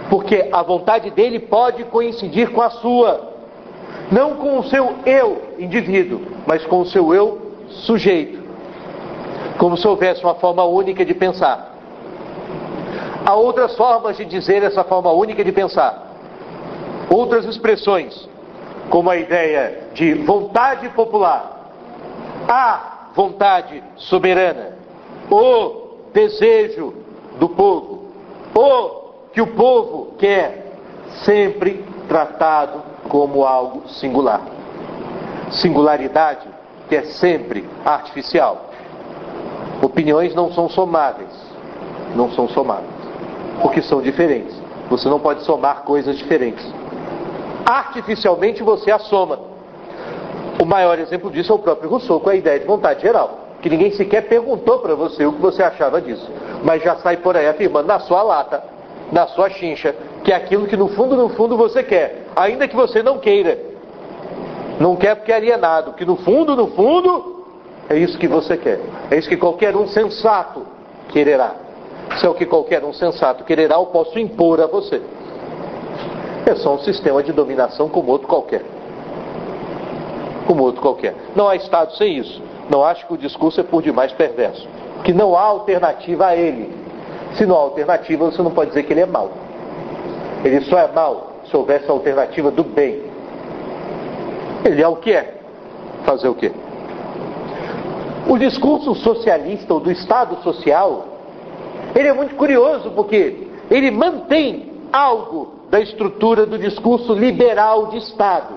Speaker 1: Porque a vontade dele pode coincidir com a sua, não com o seu eu, indivíduo, mas com o seu eu, sujeito, como se houvesse uma forma única de pensar. Há outras formas de dizer essa forma única de pensar, outras expressões, como a ideia de vontade popular, a vontade soberana, o desejo do povo, o que o povo quer, sempre tratado como algo singular. Singularidade que é sempre artificial. Opiniões não são somáveis, não são somáveis, porque são diferentes. Você não pode somar coisas diferentes. Artificialmente você a soma. O maior exemplo disso é o próprio Rousseau, com a ideia de vontade geral, que ninguém sequer perguntou para você o que você achava disso, mas já sai por aí afirmando na sua lata, na sua chincha, que é aquilo que no fundo, no fundo você quer, ainda que você não queira. Não quer porque é alienado, que no fundo, no fundo, é isso que você quer. É isso que qualquer um sensato quererá. Se é o que qualquer um sensato quererá, eu posso impor a você. É só um sistema de dominação como outro qualquer. Como outro qualquer. Não há Estado sem isso. Não acho que o discurso é por demais perverso. Porque não há alternativa a ele. Se não há alternativa, você não pode dizer que ele é mau. Ele só é mau se houvesse a alternativa do bem. Ele é o que é. Fazer o quê? O discurso socialista ou do Estado social, ele é muito curioso porque ele mantém algo da estrutura do discurso liberal de Estado.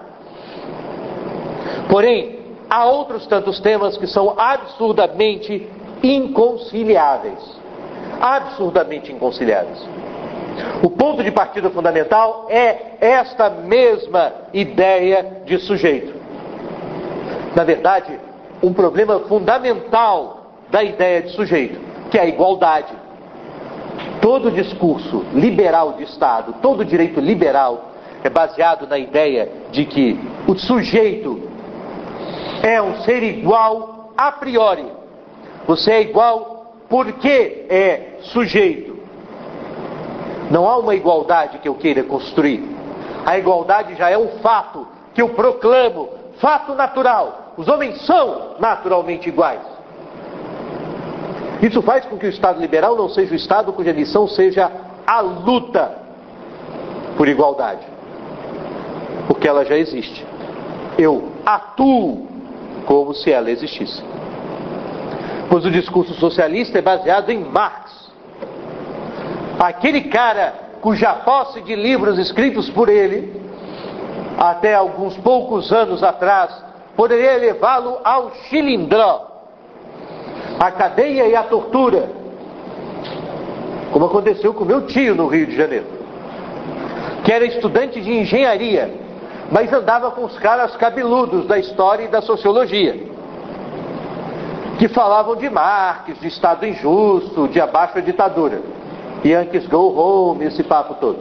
Speaker 1: Porém, há outros tantos temas que são absurdamente inconciliáveis. Absurdamente inconciliáveis. O ponto de partida fundamental é esta mesma ideia de sujeito. Na verdade, um problema fundamental da ideia de sujeito, que é a igualdade. Todo discurso liberal de Estado, todo direito liberal é baseado na ideia de que o sujeito é um ser igual a priori. Você é igual porque é sujeito. Não há uma igualdade que eu queira construir. A igualdade já é um fato que eu proclamo, fato natural. Os homens são naturalmente iguais. Isso faz com que o Estado liberal não seja o Estado cuja missão seja a luta por igualdade. Porque ela já existe. Eu atuo como se ela existisse. Pois o discurso socialista é baseado em Marx. Aquele cara cuja posse de livros escritos por ele, até alguns poucos anos atrás, poderia levá-lo ao chilindró, a cadeia e a tortura, como aconteceu com meu tio no Rio de Janeiro, que era estudante de engenharia, mas andava com os caras cabeludos da história e da sociologia, que falavam de Marx, de Estado injusto, de abaixo a ditadura, Yankees go home, esse papo todo.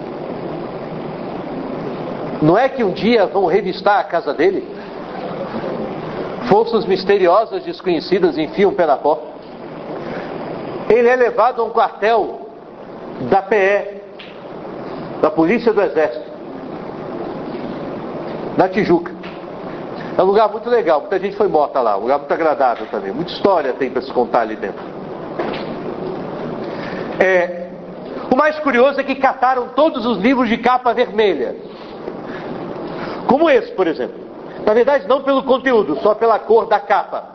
Speaker 1: Não é que um dia vão revistar a casa dele? Forças misteriosas, desconhecidas, enfiam o pé na porta. Ele é levado a um quartel da P E, da Polícia do Exército, na Tijuca. É um lugar muito legal, muita gente foi morta lá, um lugar muito agradável também. Muita história tem para se contar ali dentro. É, o mais curioso é que cataram todos os livros de capa vermelha. Como esse, por exemplo. Na verdade, não pelo conteúdo, só pela cor da capa.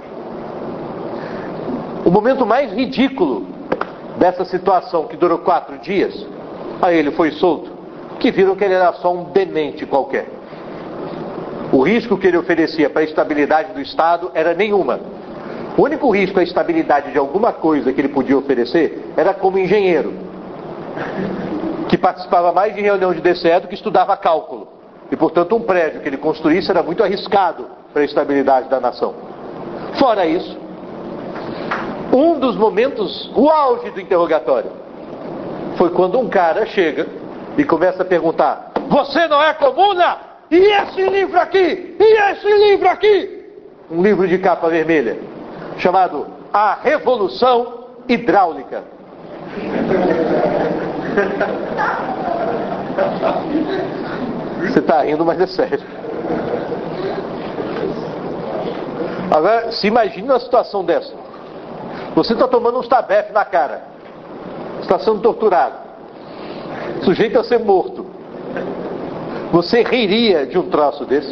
Speaker 1: O momento mais ridículo dessa situação, que durou quatro dias, aí ele foi solto, que viram que ele era só um demente qualquer. O risco que ele oferecia para a estabilidade do Estado era nenhuma. O único risco à estabilidade de alguma coisa que ele podia oferecer era como engenheiro, que participava mais de reunião de D C E do que estudava cálculo. E, portanto, um prédio que ele construísse era muito arriscado para a estabilidade da nação. Fora isso, um dos momentos, o auge do interrogatório, foi quando um cara chega e começa a perguntar: você não é comuna? E esse livro aqui? E esse livro aqui? Um livro de capa vermelha, chamado A Revolução Hidráulica. Você está rindo, mas é sério. Agora, se imagine uma situação dessa. Você está tomando uns tabefes na cara. Está sendo torturado. Sujeito a ser morto. Você riria de um troço desse?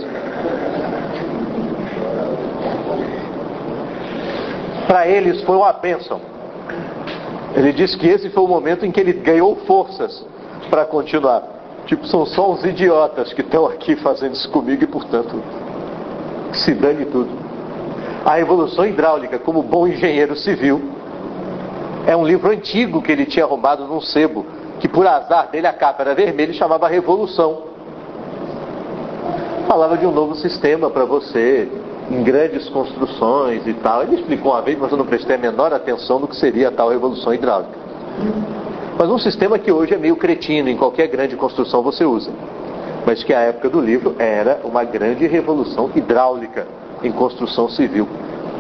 Speaker 1: Para eles foi uma bênção. Ele disse que esse foi o momento em que ele ganhou forças para continuar. Tipo, são só uns idiotas que estão aqui fazendo isso comigo e, portanto, se dane tudo. A Revolução Hidráulica, como bom engenheiro civil, é um livro antigo que ele tinha arrumado num sebo, que por azar dele a capa era vermelha e chamava Revolução. Falava de um novo sistema para você, em grandes construções e tal. Ele explicou uma vez, mas eu não prestei a menor atenção no que seria a tal Revolução Hidráulica. Mas um sistema que hoje é meio cretino, em qualquer grande construção você usa. Mas que a época do livro era uma grande revolução hidráulica em construção civil.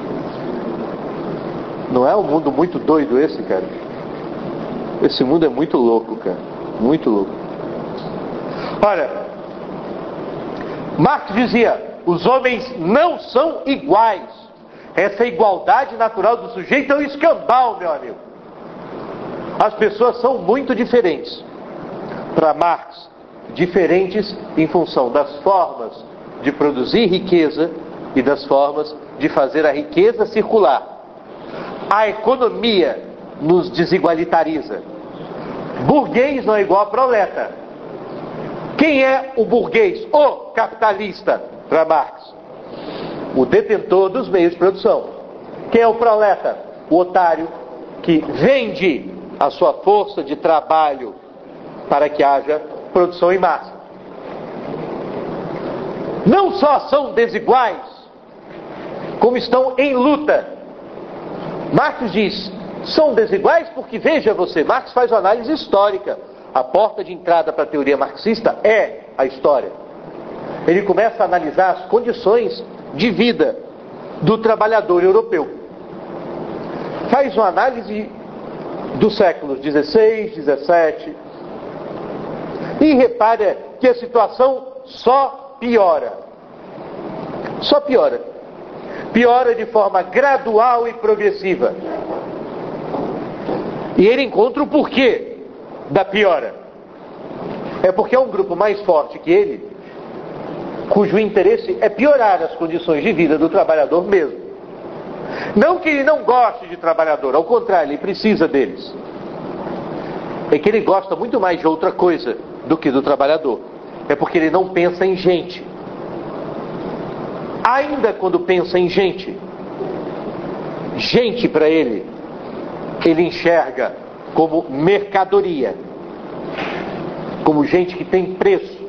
Speaker 1: Não é um mundo muito doido esse, cara? Esse mundo é muito louco, cara. Muito louco. Olha, Marx dizia, os homens não são iguais. Essa igualdade natural do sujeito é um escambau, meu amigo. As pessoas são muito diferentes. Para Marx, diferentes em função das formas de produzir riqueza e das formas de fazer a riqueza circular. A economia nos desigualitariza. Burguês não é igual a proleta. Quem é o burguês? O capitalista, para Marx. O detentor dos meios de produção. Quem é o proleta? O otário que vende a sua força de trabalho para que haja produção em massa. Não só são desiguais, como estão em luta. Marx diz, são desiguais porque, veja você, Marx faz uma análise histórica. A porta de entrada para a teoria marxista é a história. Ele começa a analisar as condições de vida do trabalhador europeu. Faz uma análise dos séculos dezesseis, dezessete, e repara que a situação só piora. Só piora. Piora de forma gradual e progressiva. E ele encontra o porquê da piora. É porque é um grupo mais forte que ele, cujo interesse é piorar as condições de vida do trabalhador mesmo. Não que ele não goste de trabalhador, ao contrário, ele precisa deles. É que ele gosta muito mais de outra coisa do que do trabalhador. É porque ele não pensa em gente. Ainda quando pensa em gente, gente para ele, ele enxerga como mercadoria, como gente que tem preço.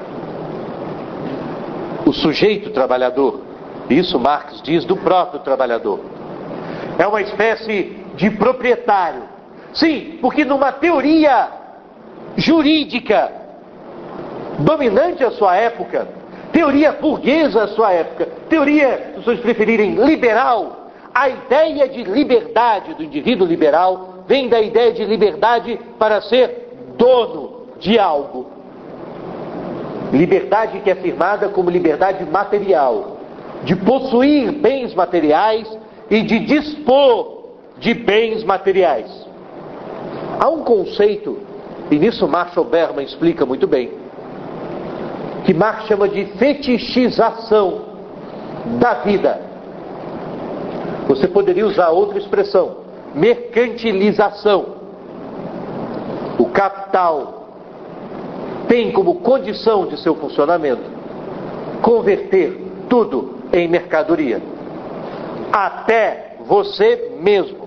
Speaker 1: O sujeito trabalhador, isso Marx diz do próprio trabalhador, é uma espécie de proprietário. Sim, porque numa teoria jurídica dominante à sua época, teoria burguesa à sua época, teoria, se vocês preferirem, liberal, a ideia de liberdade do indivíduo liberal vem da ideia de liberdade para ser dono de algo. Liberdade que é afirmada como liberdade material, de possuir bens materiais e de dispor de bens materiais. Há um conceito, e nisso Marshall Berman explica muito bem, que Marx chama de fetichização da vida. Você poderia usar outra expressão, mercantilização. O capital tem como condição de seu funcionamento converter tudo em mercadoria, até você mesmo.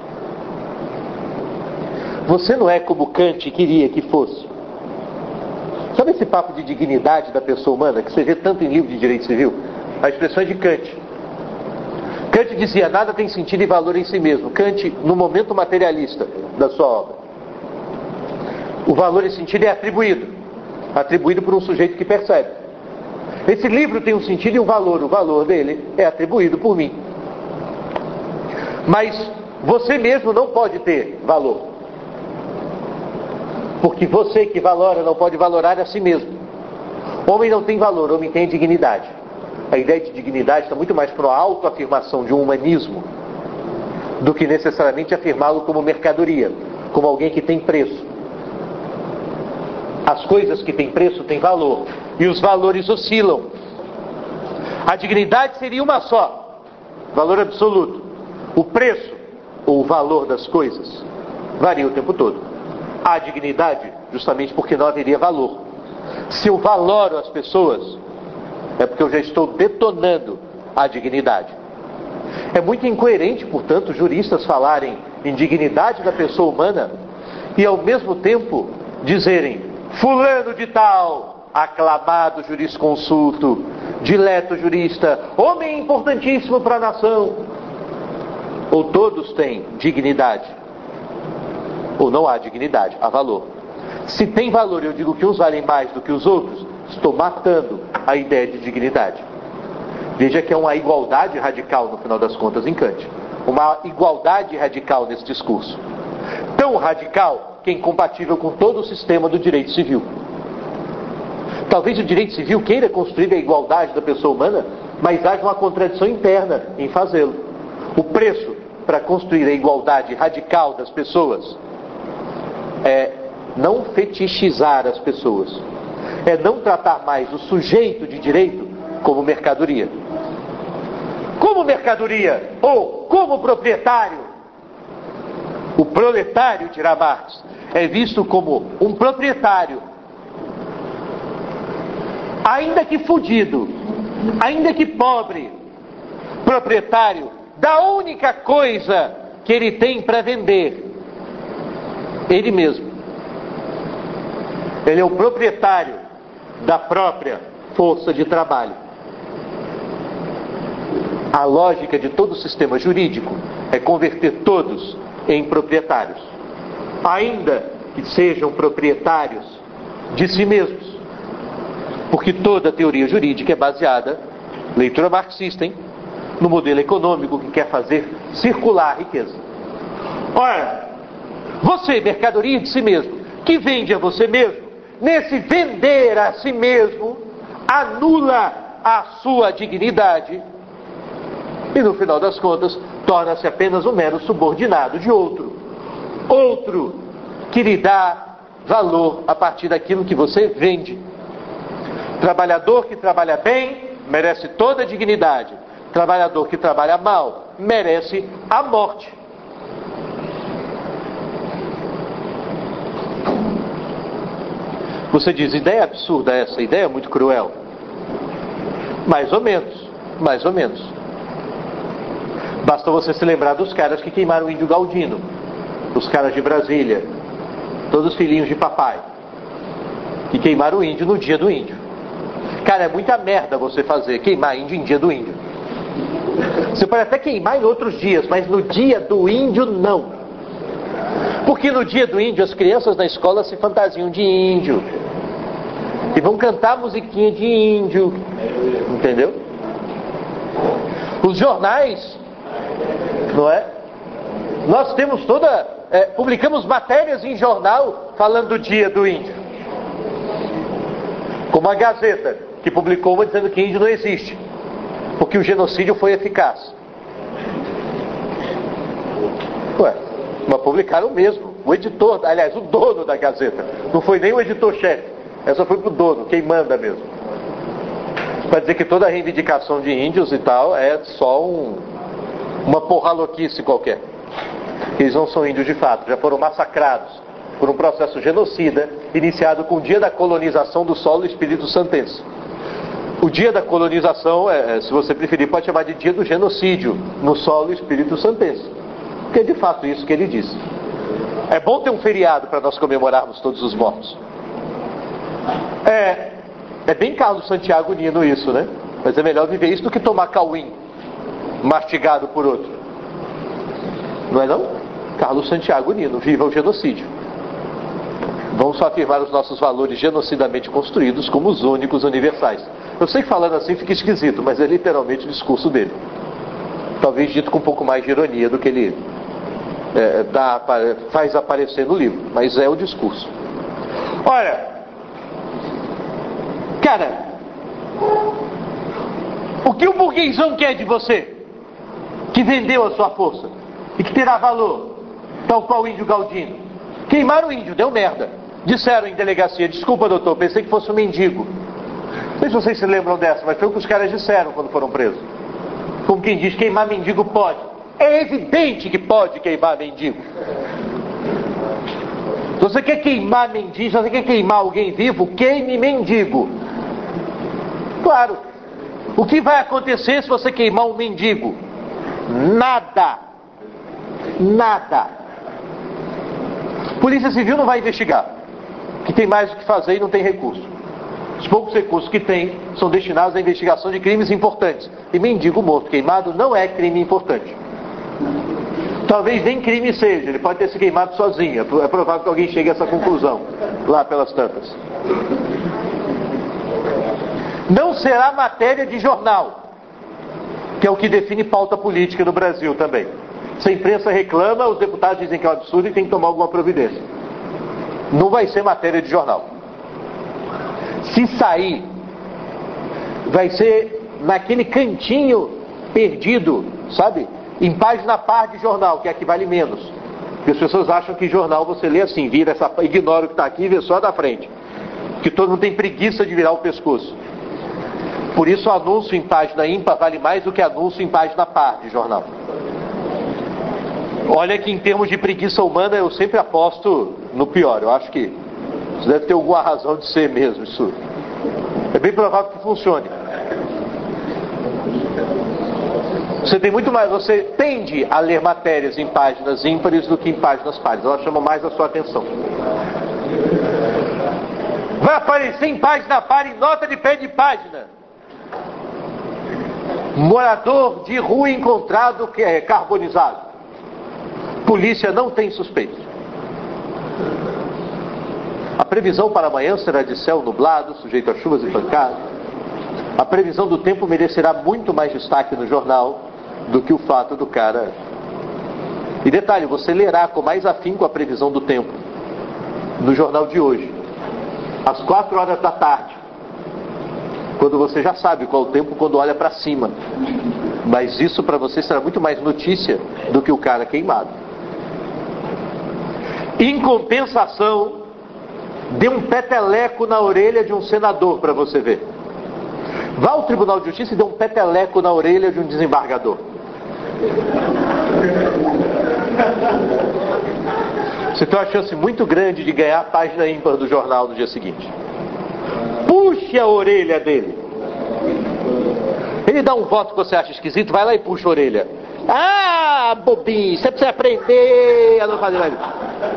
Speaker 1: Você não é como Kant queria que fosse. Sabe esse papo de dignidade da pessoa humana que você vê tanto em livro de direito civil? A expressão é de Kant. Kant dizia, nada tem sentido e valor em si mesmo. Kant, no momento materialista da sua obra. O valor e sentido é atribuído. Atribuído por um sujeito que percebe. Esse livro tem um sentido e um valor. O valor dele é atribuído por mim. Mas você mesmo não pode ter valor. Porque você que valora não pode valorar a si mesmo. Homem não tem valor, homem tem dignidade. A ideia de dignidade está muito mais para a autoafirmação de um humanismo do que necessariamente afirmá-lo como mercadoria, como alguém que tem preço. As coisas que têm preço têm valor, e os valores oscilam. A dignidade seria uma só, valor absoluto. O preço, ou o valor das coisas, varia o tempo todo. A dignidade, justamente porque não haveria valor. Se eu valoro as pessoas, é porque eu já estou detonando a dignidade. É muito incoerente, portanto, juristas falarem em dignidade da pessoa humana e ao mesmo tempo dizerem: fulano de tal, aclamado jurisconsulto, dileto jurista, homem importantíssimo para a nação. Ou todos têm dignidade, ou não há dignidade, há valor. Se tem valor, eu digo que uns valem mais do que os outros, estou matando a ideia de dignidade. Veja que é uma igualdade radical, no final das contas, em Kant. Uma igualdade radical nesse discurso. Tão radical que é incompatível com todo o sistema do direito civil. Talvez o direito civil queira construir a igualdade da pessoa humana, mas haja uma contradição interna em fazê-lo. O preço para construir a igualdade radical das pessoas é não fetichizar as pessoas. É não tratar mais o sujeito de direito como mercadoria. Como mercadoria, ou como proprietário. O proletário, dirá Marx, é visto como um proprietário, ainda que fudido, ainda que pobre, proprietário da única coisa que ele tem para vender, ele mesmo. Ele é o proprietário da própria força de trabalho. A lógica de todo o sistema jurídico é converter todos em proprietários, ainda que sejam proprietários de si mesmos, porque toda a teoria jurídica é baseada, leitura marxista, hein, no modelo econômico que quer fazer circular a riqueza. Ora, você, mercadoria de si mesmo, que vende a você mesmo, nesse vender a si mesmo, anula a sua dignidade e, no final das contas, torna-se apenas um mero subordinado de outro. Outro que lhe dá valor a partir daquilo que você vende. Trabalhador que trabalha bem merece toda a dignidade. Trabalhador que trabalha mal merece a morte. Você diz: ideia absurda essa, ideia muito cruel. Mais ou menos, mais ou menos. Basta você se lembrar dos caras que queimaram o índio Galdino, os caras de Brasília, todos filhinhos de papai, que queimaram o índio no dia do índio. Cara, é muita merda você fazer, queimar índio em dia do índio. Você pode até queimar em outros dias, mas no dia do índio não. Porque no dia do índio as crianças na escola se fantasiam de índio e vão cantar musiquinha de índio, entendeu? Os jornais, não é? Nós temos toda, é, publicamos matérias em jornal falando do dia do índio, como a Gazeta, que publicou uma dizendo que índio não existe, porque o genocídio foi eficaz. Ué, mas publicaram mesmo. O editor, aliás, o dono da Gazeta, não foi nem o editor-chefe, essa foi pro dono, quem manda mesmo, para dizer que toda a reivindicação de índios e tal é só um, uma porra louquice qualquer. Eles não são índios de fato, já foram massacrados por um processo genocida iniciado com o dia da colonização do solo espírito santense. O dia da colonização, é, se você preferir, pode chamar de dia do genocídio no solo espírito santense, porque é de fato isso que ele disse. É bom ter um feriado para nós comemorarmos todos os mortos. É, é bem Carlos Santiago Nino isso, né? Mas é melhor viver isso do que tomar cauim mastigado por outro. Não é não? Carlos Santiago Nino, viva o genocídio. Vamos só afirmar os nossos valores genocidamente construídos como os únicos universais. Eu sei que falando assim fica esquisito, mas é literalmente o discurso dele. Talvez dito com um pouco mais de ironia do que ele é, dá, faz aparecer no livro, mas é o discurso. Olha, cara, o que o burguesão quer de você, que vendeu a sua força e que terá valor, tal qual o índio Galdino? Queimaram o índio, deu merda. Disseram em delegacia: desculpa, doutor, pensei que fosse um mendigo. Não sei se vocês se lembram dessa, mas foi o que os caras disseram quando foram presos. Como quem diz, queimar mendigo pode. É evidente que pode queimar mendigo. Se você quer queimar mendigo, se você quer queimar alguém vivo, queime mendigo. Claro. O que vai acontecer se você queimar um mendigo? Nada. Nada. Polícia Civil não vai investigar, que tem mais o que fazer e não tem recurso. Os poucos recursos que tem são destinados à investigação de crimes importantes. E mendigo morto queimado não é crime importante. Talvez nem crime seja, ele pode ter se queimado sozinho. É provável que alguém chegue a essa conclusão lá pelas tantas. Não será matéria de jornal, que é o que define pauta política no Brasil também. Se a imprensa reclama, os deputados dizem que é um absurdo e tem que tomar alguma providência. Não vai ser matéria de jornal. Se sair, vai ser naquele cantinho perdido, sabe? Em página par de jornal, que é a que vale menos. Porque as pessoas acham que jornal você lê assim, vira essa, ignora o que está aqui e vê só da frente. Porque todo mundo tem preguiça de virar o pescoço. Por isso anúncio em página ímpar vale mais do que anúncio em página par de jornal. Olha que em termos de preguiça humana eu sempre aposto no pior. Eu acho que isso deve ter alguma razão de ser mesmo. Isso é bem provável que funcione. Você tem muito mais, você tende a ler matérias em páginas ímpares do que em páginas pares. Elas chamam mais a sua atenção. Vai aparecer em página par, em nota de pé de página: morador de rua encontrado que é carbonizado. Polícia não tem suspeito. A previsão para amanhã será de céu nublado, sujeito a chuvas e pancadas. A previsão do tempo merecerá muito mais destaque no jornal do que o fato do cara. E detalhe, você lerá com mais afinco a previsão do tempo no jornal de hoje, às quatro horas da tarde, quando você já sabe qual é o tempo quando olha para cima. Mas isso para você será muito mais notícia do que o cara queimado. Em compensação, dê um peteleco na orelha de um senador para você ver. Vá ao Tribunal de Justiça e dê um peteleco na orelha de um desembargador. Você tem uma chance muito grande de ganhar a página ímpar do jornal no dia seguinte. Puxe a orelha dele. Ele dá um voto que você acha esquisito, vai lá e puxa a orelha. Ah, bobinho, você precisa aprender a não fazer mais isso.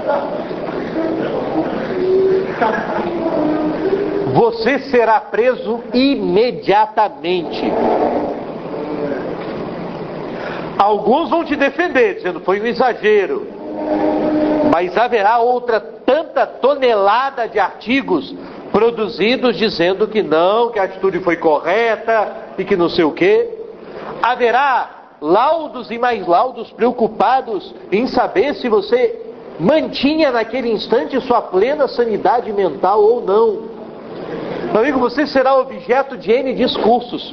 Speaker 1: Você será preso imediatamente. Alguns vão te defender, dizendo que foi um exagero. Mas haverá outra tanta tonelada de artigos produzidos dizendo que não, que a atitude foi correta e que não sei o quê. Haverá laudos e mais laudos preocupados em saber se você mantinha naquele instante sua plena sanidade mental ou não. Meu amigo, você será objeto de N discursos.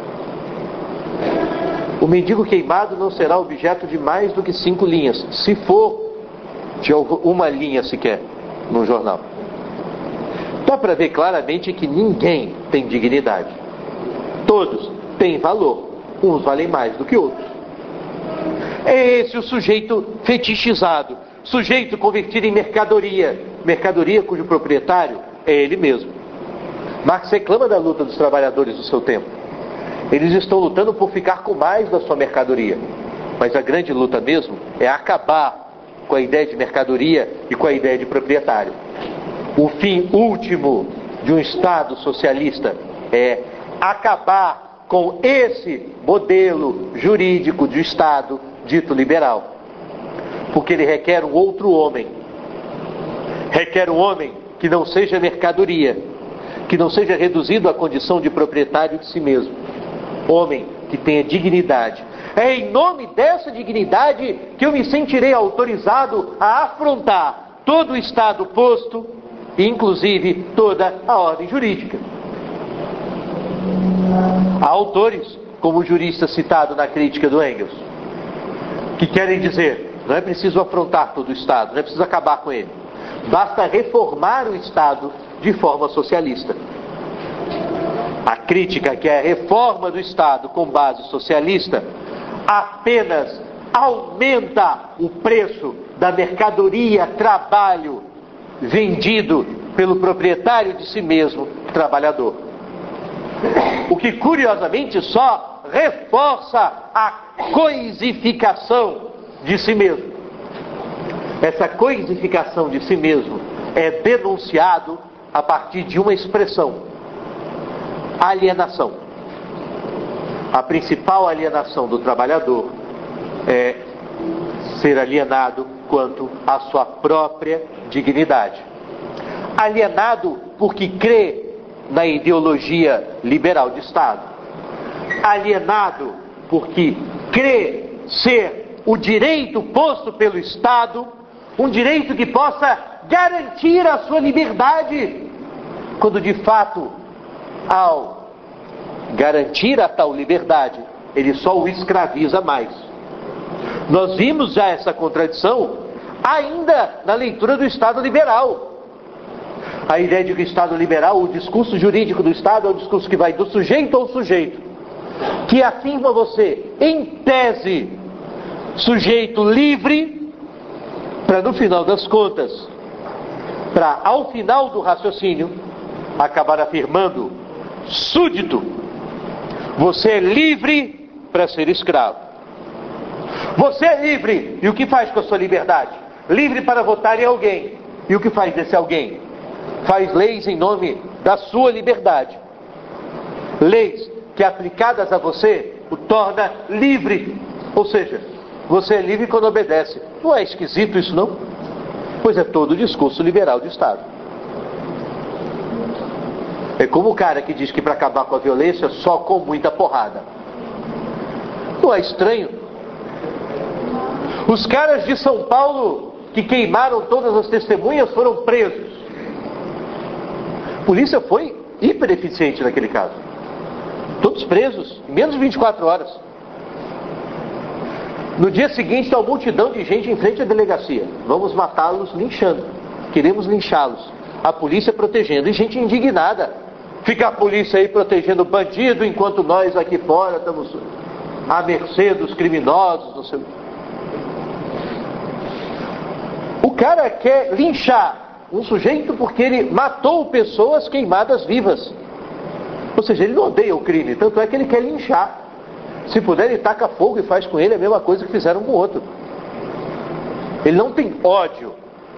Speaker 1: O mendigo queimado não será objeto de mais do que cinco linhas, se for de uma linha sequer no jornal. Dá para ver claramente que ninguém tem dignidade. Todos têm valor. Uns valem mais do que outros. É esse o sujeito fetichizado, sujeito convertido em mercadoria, mercadoria cujo proprietário é ele mesmo. Marx reclama da luta dos trabalhadores do seu tempo. Eles estão lutando por ficar com mais da sua mercadoria. Mas a grande luta mesmo é acabar com a ideia de mercadoria e com a ideia de proprietário. O fim último de um Estado socialista é acabar com esse modelo jurídico de Estado dito liberal. Porque ele requer um outro homem. Requer um homem que não seja mercadoria, que não seja reduzido à condição de proprietário de si mesmo. Homem que tenha dignidade. É em nome dessa dignidade que eu me sentirei autorizado a afrontar todo o Estado posto, inclusive toda a ordem jurídica. Há autores, como o jurista citado na crítica do Engels, que querem dizer, não é preciso afrontar todo o Estado, não é preciso acabar com ele, basta reformar o Estado de forma socialista. A crítica, que é a reforma do Estado com base socialista, apenas aumenta o preço da mercadoria trabalho vendido pelo proprietário de si mesmo, trabalhador. O que curiosamente só reforça a coisificação de si mesmo. Essa coisificação de si mesmo é denunciado a partir de uma expressão: alienação. A principal alienação do trabalhador é ser alienado quanto à sua própria dignidade. Alienado porque crê na ideologia liberal de Estado. Alienado porque crê ser o direito posto pelo Estado um direito que possa garantir a sua liberdade, quando de fato, ao garantir a tal liberdade, ele só o escraviza mais. Nós vimos já essa contradição ainda na leitura do Estado liberal. A ideia de que o Estado liberal, o discurso jurídico do Estado é o discurso que vai do sujeito ao sujeito, que afirma você, em tese, sujeito livre, para no final das contas, para ao final do raciocínio, acabar afirmando súdito. Você é livre para ser escravo. Você é livre, e o que faz com a sua liberdade? Livre para votar em alguém, e o que faz desse alguém? Faz leis em nome da sua liberdade. Leis que, aplicadas a você, o torna livre. Ou seja, você é livre quando obedece. Não é esquisito isso, não? Pois é todo o discurso liberal do Estado. É como o cara que diz que para acabar com a violência só com muita porrada. Não é estranho? Os caras de São Paulo que queimaram todas as testemunhas foram presos. A polícia foi hiper eficiente naquele caso. Todos presos, em menos de vinte e quatro horas. No dia seguinte está uma multidão de gente em frente à delegacia. Vamos matá-los linchando. Queremos linchá-los. A polícia protegendo. E gente indignada. Fica a polícia aí protegendo o bandido, enquanto nós aqui fora estamos à mercê dos criminosos. Não sei. O cara quer linchar um sujeito porque ele matou pessoas queimadas vivas. Ou seja, ele não odeia o crime, tanto é que ele quer linchar. Se puder, ele taca fogo e faz com ele a mesma coisa que fizeram com o outro. Ele não tem ódio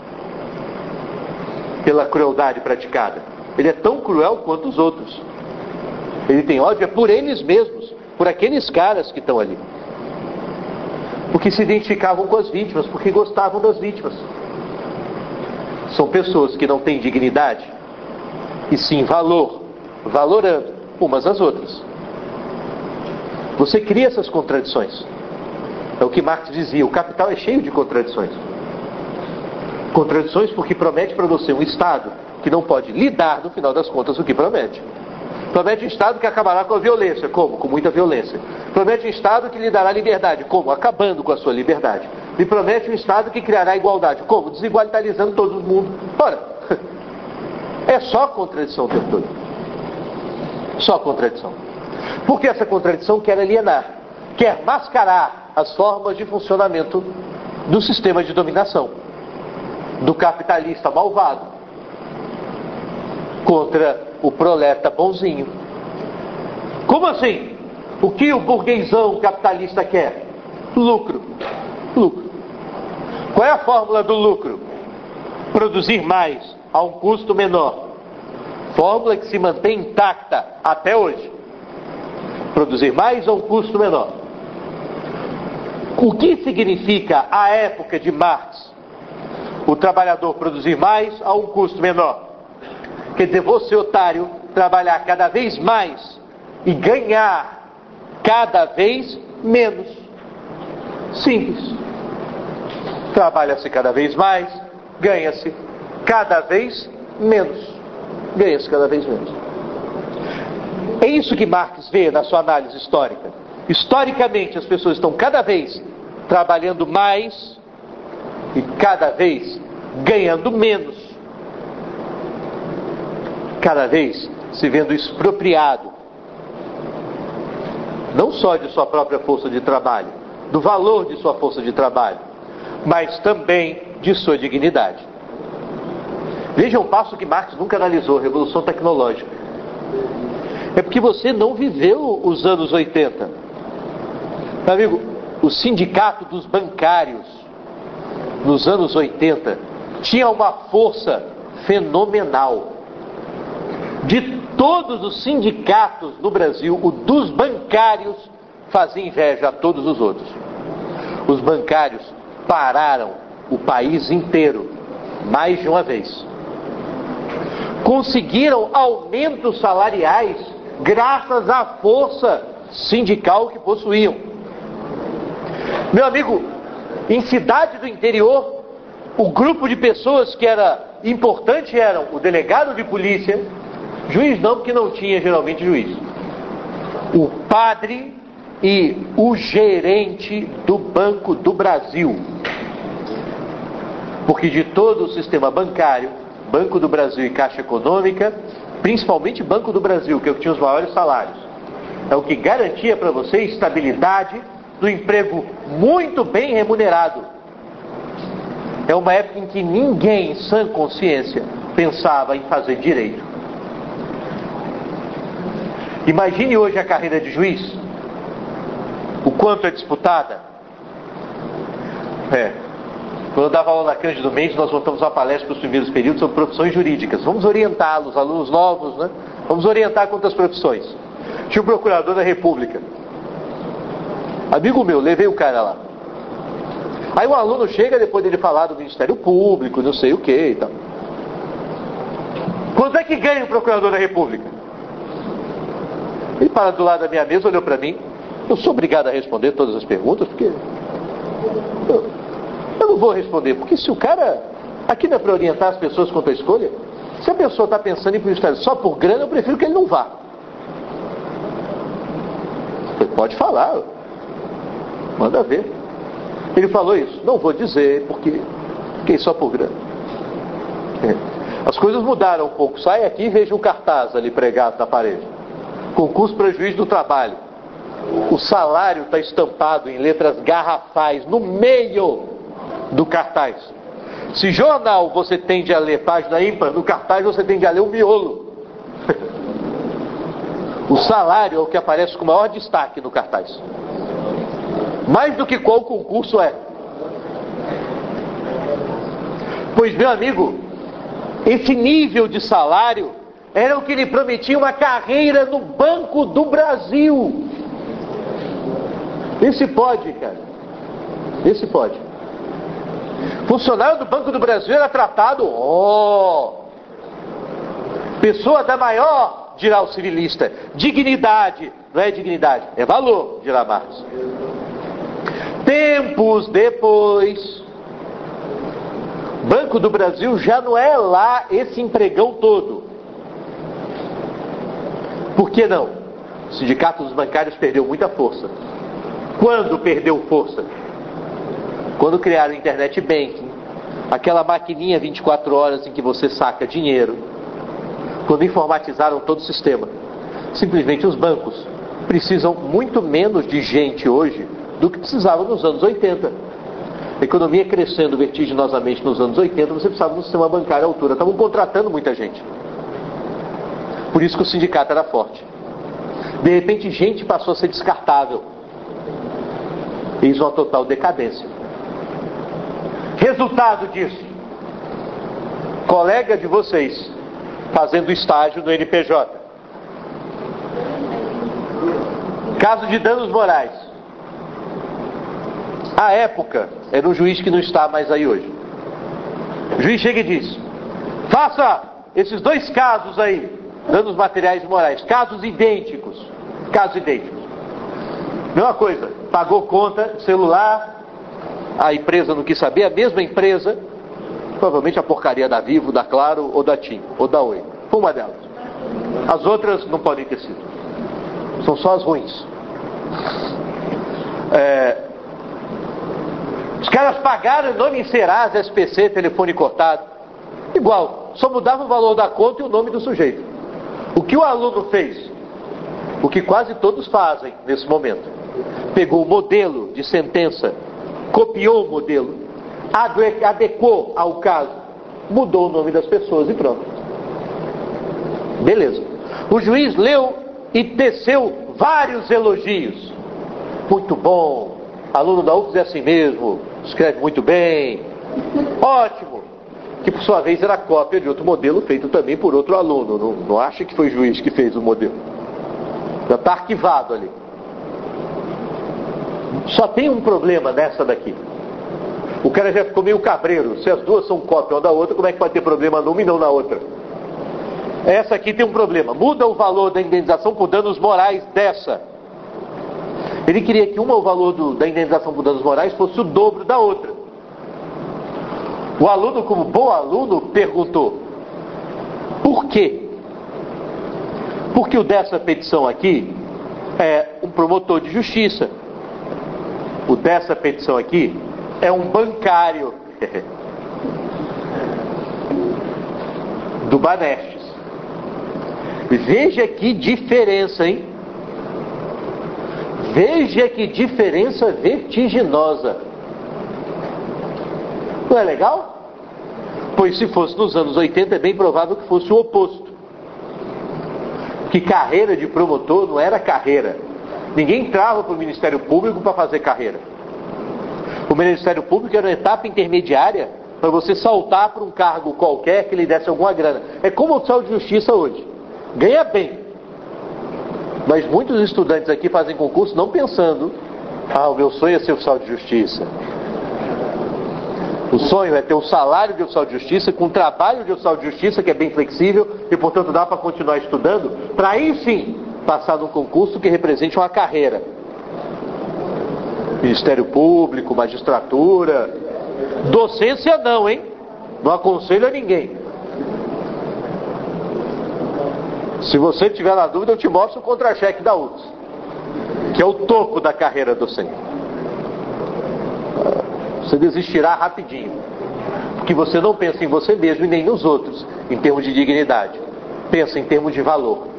Speaker 1: pela crueldade praticada. Ele é tão cruel quanto os outros. Ele tem ódio é por eles mesmos, por aqueles caras que estão ali. Porque se identificavam com as vítimas, porque gostavam das vítimas. São pessoas que não têm dignidade, e sim valor, valorando umas às outras. Você cria essas contradições. É o que Marx dizia, o capital é cheio de contradições. Contradições porque promete para você um Estado que não pode lidar, no final das contas, o que promete. Promete um Estado que acabará com a violência. Como? Com muita violência. Promete um Estado que lhe dará liberdade. Como? Acabando com a sua liberdade. E promete um Estado que criará igualdade. Como? Desigualitarizando todo mundo. Ora, é só contradição o tempo todo. Só contradição. Porque essa contradição quer alienar, quer mascarar as formas de funcionamento do sistema de dominação, do capitalista malvado, contra o proleta bonzinho. Como assim? O que o burguesão capitalista quer? Lucro. Lucro. Qual é a fórmula do lucro? Produzir mais a um custo menor. Fórmula que se mantém intacta até hoje. Produzir mais a um custo menor. O que significa a época de Marx? O trabalhador produzir mais a um custo menor. Quer dizer, você, otário, trabalhar cada vez mais e ganhar cada vez menos. Simples. Trabalha-se cada vez mais, ganha-se cada vez menos. Ganha-se cada vez menos. É isso que Marx vê na sua análise histórica. Historicamente, as pessoas estão cada vez trabalhando mais e cada vez ganhando menos. Cada vez se vendo expropriado, não só de sua própria força de trabalho, do valor de sua força de trabalho, mas também de sua dignidade. Veja um passo que Marx nunca analisou: revolução tecnológica. É porque você não viveu os anos oitenta. Meu amigo, o sindicato dos bancários nos anos oitenta tinha uma força fenomenal. De todos os sindicatos no Brasil, o dos bancários fazia inveja a todos os outros. Os bancários pararam o país inteiro mais de uma vez. Conseguiram aumentos salariais graças à força sindical que possuíam. Meu amigo, em cidade do interior, o grupo de pessoas que era importante eram o delegado de polícia, juiz não, porque não tinha geralmente juiz, o padre e o gerente do Banco do Brasil. Porque de todo o sistema bancário, Banco do Brasil e Caixa Econômica, principalmente Banco do Brasil, que é o que tinha os maiores salários, é o que garantia para você estabilidade do emprego muito bem remunerado. É uma época em que ninguém, em sã consciência, pensava em fazer direito. Imagine hoje a carreira de juiz, o quanto é disputada. É. Quando eu dava aula na Cândido Mendes, nós montamos uma palestra para os primeiros períodos sobre profissões jurídicas. Vamos orientá-los, alunos novos, né? Vamos orientar quanto às profissões. Tinha o procurador da República. Amigo meu, levei o cara lá. Aí o aluno chega, depois dele falar do Ministério Público, não sei o que e tal. Quanto é que ganha o procurador da República? Ele para do lado da minha mesa, olhou para mim. Eu sou obrigado a responder todas as perguntas, porque... Eu, eu não vou responder, porque se o cara... Aqui não é para orientar as pessoas quanto à escolha. Se a pessoa está pensando em ir para o Ministério só por grana, eu prefiro que ele não vá. Falei, pode falar. Manda ver. Ele falou isso. Não vou dizer, porque fiquei só por grana. É. As coisas mudaram um pouco. Sai aqui e veja um cartaz ali pregado na parede. Concurso para juiz do trabalho. O salário está estampado em letras garrafais no meio do cartaz. Se jornal você tende a ler página ímpar, no cartaz você tende a ler o miolo. O salário é o que aparece com maior destaque no cartaz. Mais do que qual concurso é. Pois, meu amigo, esse nível de salário era o que lhe prometia uma carreira no Banco do Brasil. Esse pode, cara. Esse pode. Funcionário do Banco do Brasil era tratado, ó, pessoa da maior, dirá o civilista, dignidade. Não é dignidade, é valor, dirá Marx. Tempos depois, Banco do Brasil já não é lá esse empregão todo. Por que não? O sindicato dos bancários perdeu muita força. Quando perdeu força? Quando criaram o Internet Banking, aquela maquininha vinte e quatro horas em que você saca dinheiro. Quando informatizaram todo o sistema. Simplesmente os bancos precisam muito menos de gente hoje do que precisavam nos anos oitenta. A economia crescendo vertiginosamente nos anos oitenta, você precisava de um sistema bancário à altura. Estavam contratando muita gente. Por isso que o sindicato era forte. De repente, gente passou a ser descartável. Eis uma total decadência. Resultado disso: colega de vocês fazendo estágio no N P J. Caso de danos morais. À época, era um juiz que não está mais aí hoje. O juiz chega e diz: faça esses dois casos aí, danos materiais e morais, casos idênticos. Casos idênticos. Mesma coisa, pagou conta, celular, a empresa não quis saber, a mesma empresa Provavelmente a porcaria da Vivo, da Claro ou da TIM, ou da Oi. Foi uma delas. As outras não podem ter sido. São só as ruins. É... Os caras pagaram nome em Serasa, S P C, telefone cortado. Igual, só mudava o valor da conta e o nome do sujeito. O que o aluno fez? O que quase todos fazem nesse momento. Pegou o modelo de sentença, copiou o modelo, adequou ao caso, mudou o nome das pessoas e pronto. Beleza. O juiz leu e teceu vários elogios. Muito bom, aluno da U F S é assim mesmo, escreve muito bem, ótimo. Que por sua vez era cópia de outro modelo feito também por outro aluno. Não, não acha que foi o juiz que fez o modelo. Já está arquivado ali. Só tem um problema nessa daqui. O cara já ficou meio cabreiro. Se as duas são cópia uma da outra, como é que vai ter problema numa e não na outra? Essa aqui tem um problema. Muda o valor da indenização por danos morais dessa. Ele queria que uma, o valor do, da indenização por danos morais fosse o dobro da outra. O aluno, como bom aluno, perguntou: por quê? Porque o dessa petição aqui é um promotor de justiça. O dessa petição aqui é um bancário do Banestes. Veja que diferença, hein? Veja que diferença vertiginosa. Não é legal? Pois se fosse nos anos oitenta, é bem provável que fosse o oposto. Que carreira de promotor não era carreira. Ninguém entrava para o Ministério Público para fazer carreira. O Ministério Público era uma etapa intermediária para você saltar para um cargo qualquer que lhe desse alguma grana. É como o oficial de justiça hoje. Ganha bem. Mas muitos estudantes aqui fazem concurso não pensando: ah, o meu sonho é ser oficial de justiça. O sonho é ter o salário de oficial de justiça, com o trabalho de oficial de justiça, que é bem flexível, e portanto dá para continuar estudando, para aí sim passar num concurso que represente uma carreira. Ministério Público, magistratura, docência não, hein? Não aconselho a ninguém. Se você tiver na dúvida, eu te mostro o contra-cheque da U F S, que é o topo da carreira docente. Você desistirá rapidinho, porque você não pensa em você mesmo e nem nos outros, em termos de dignidade. Pensa em termos de valor.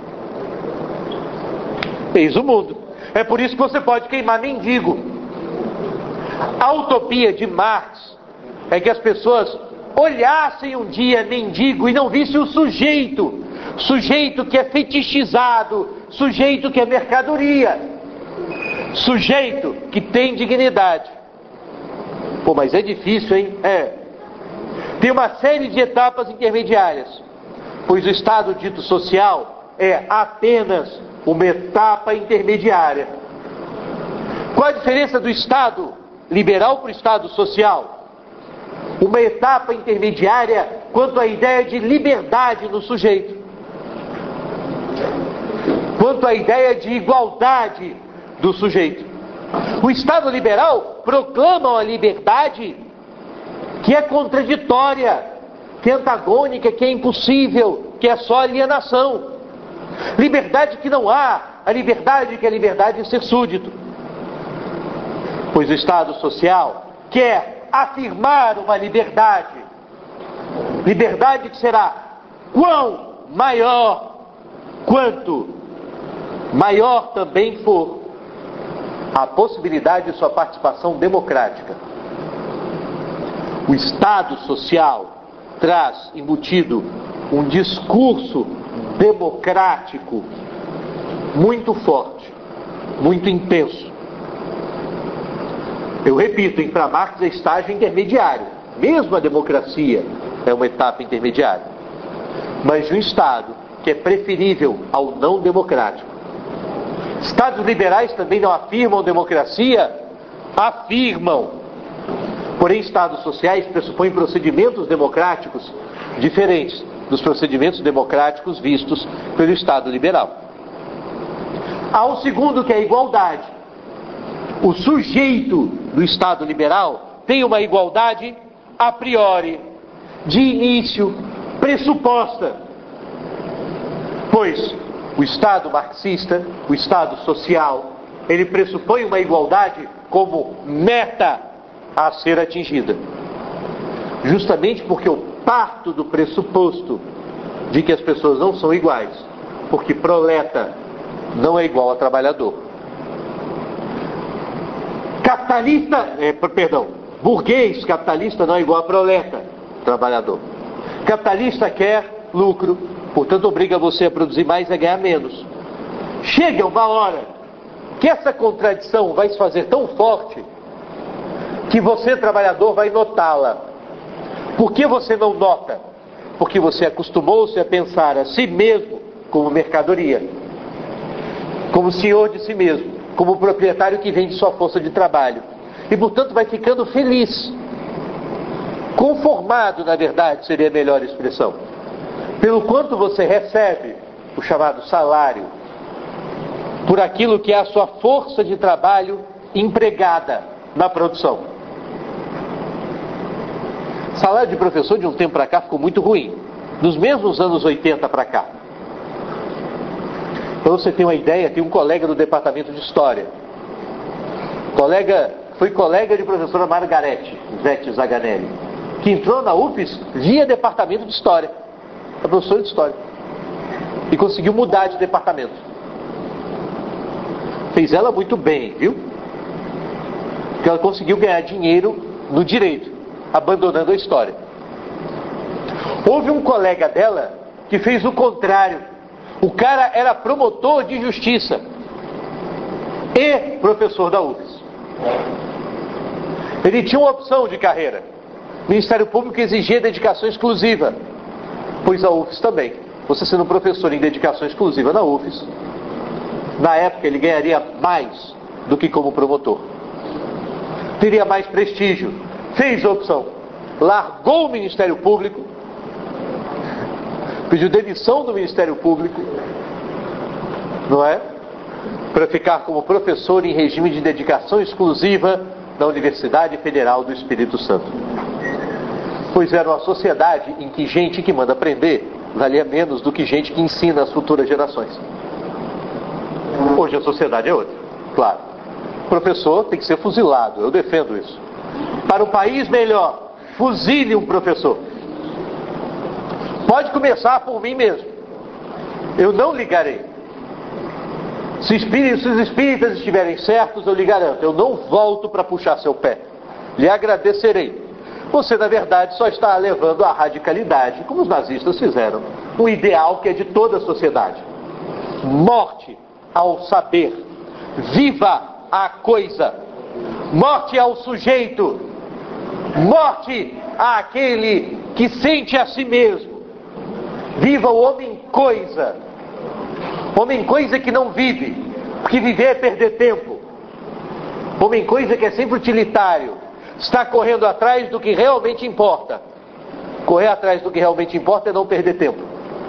Speaker 1: Eis o mundo. É por isso que você pode queimar mendigo. A utopia de Marx é que as pessoas olhassem um dia mendigo e não vissem o sujeito, sujeito que é fetichizado, sujeito que é mercadoria, sujeito que tem dignidade. Pô, mas é difícil, hein? É. Tem uma série de etapas intermediárias, pois o Estado dito social é apenas uma etapa intermediária. Qual a diferença do Estado liberal para o Estado social? Uma etapa intermediária quanto à ideia de liberdade no sujeito, quanto à ideia de igualdade do sujeito. O Estado liberal proclama uma liberdade que é contraditória, que é antagônica, que é impossível, que é só alienação. Liberdade que não há, a liberdade que é a liberdade de ser súdito. Pois o Estado social quer afirmar uma liberdade, liberdade que será quão maior, quanto maior também for a possibilidade de sua participação democrática. O Estado social traz embutido um discurso democrático muito forte, muito intenso. Eu repito, para Marx é estágio intermediário. Mesmo a democracia é uma etapa intermediária. Mas de um Estado que é preferível ao não democrático. Estados liberais também não afirmam democracia? Afirmam. Porém, Estados sociais pressupõem procedimentos democráticos diferentes dos procedimentos democráticos vistos pelo Estado liberal. Há um segundo, que é a igualdade. O sujeito do Estado liberal tem uma igualdade a priori. de início, pressuposta. Pois o Estado marxista, o Estado social, ele pressupõe uma igualdade como meta a ser atingida. Justamente porque eu parto do pressuposto de que as pessoas não são iguais, porque proleta não é igual a trabalhador. Capitalista, é, perdão, burguês capitalista não é igual a proleta, trabalhador. Capitalista quer lucro, portanto obriga você a produzir mais e a ganhar menos. Chega uma hora que essa contradição vai se fazer tão forte que você, trabalhador, vai notá-la. Por que você não nota? Porque você acostumou-se a pensar a si mesmo como mercadoria, como senhor de si mesmo, como proprietário que vende sua força de trabalho. E, portanto, vai ficando feliz. Conformado, na verdade, seria a melhor expressão. Pelo quanto você recebe, o chamado salário, por aquilo que é a sua força de trabalho empregada na produção. Salário de professor de um tempo para cá ficou muito ruim. Dos mesmos anos oitenta para cá. Para você ter uma ideia, tem um colega do departamento de História. Colega, foi colega de professora Margarete Zete Zaganelli, que entrou na U F S via departamento de História. É professora de História. E conseguiu mudar de departamento. Fez ela muito bem, viu? Porque ela conseguiu ganhar dinheiro no direito, abandonando a história. Houve um colega dela que fez o contrário. O cara era promotor de justiça e professor da U F S. Ele tinha uma opção de carreira. O Ministério Público exigia dedicação exclusiva, pois a U F S também. Você sendo professor em dedicação exclusiva na U F S, na época ele ganharia mais do que como promotor. Teria mais prestígio. Fez a opção. Largou o Ministério Público, pediu demissão do Ministério Público, não é? Para ficar como professor em regime de dedicação exclusiva na Universidade Federal do Espírito Santo. Pois era uma sociedade em que gente que manda aprender valia menos do que gente que ensina as futuras gerações. Hoje a sociedade é outra, claro. O professor tem que ser fuzilado, eu defendo isso. Para um país melhor, fuzile um professor. Pode começar por mim mesmo. Eu não ligarei. Se, espíritos, se os espíritas estiverem certos, eu lhe garanto, eu não volto para puxar seu pé. Lhe agradecerei. Você, na verdade, só está levando à radicalidade, como os nazistas fizeram, um ideal que é de toda a sociedade. Morte ao saber. Viva a coisa. Morte ao sujeito. Morte àquele que sente a si mesmo. Viva o homem coisa. Homem coisa que não vive, porque viver é perder tempo. Homem coisa que é sempre utilitário, está correndo atrás do que realmente importa. Correr atrás do que realmente importa é não perder tempo.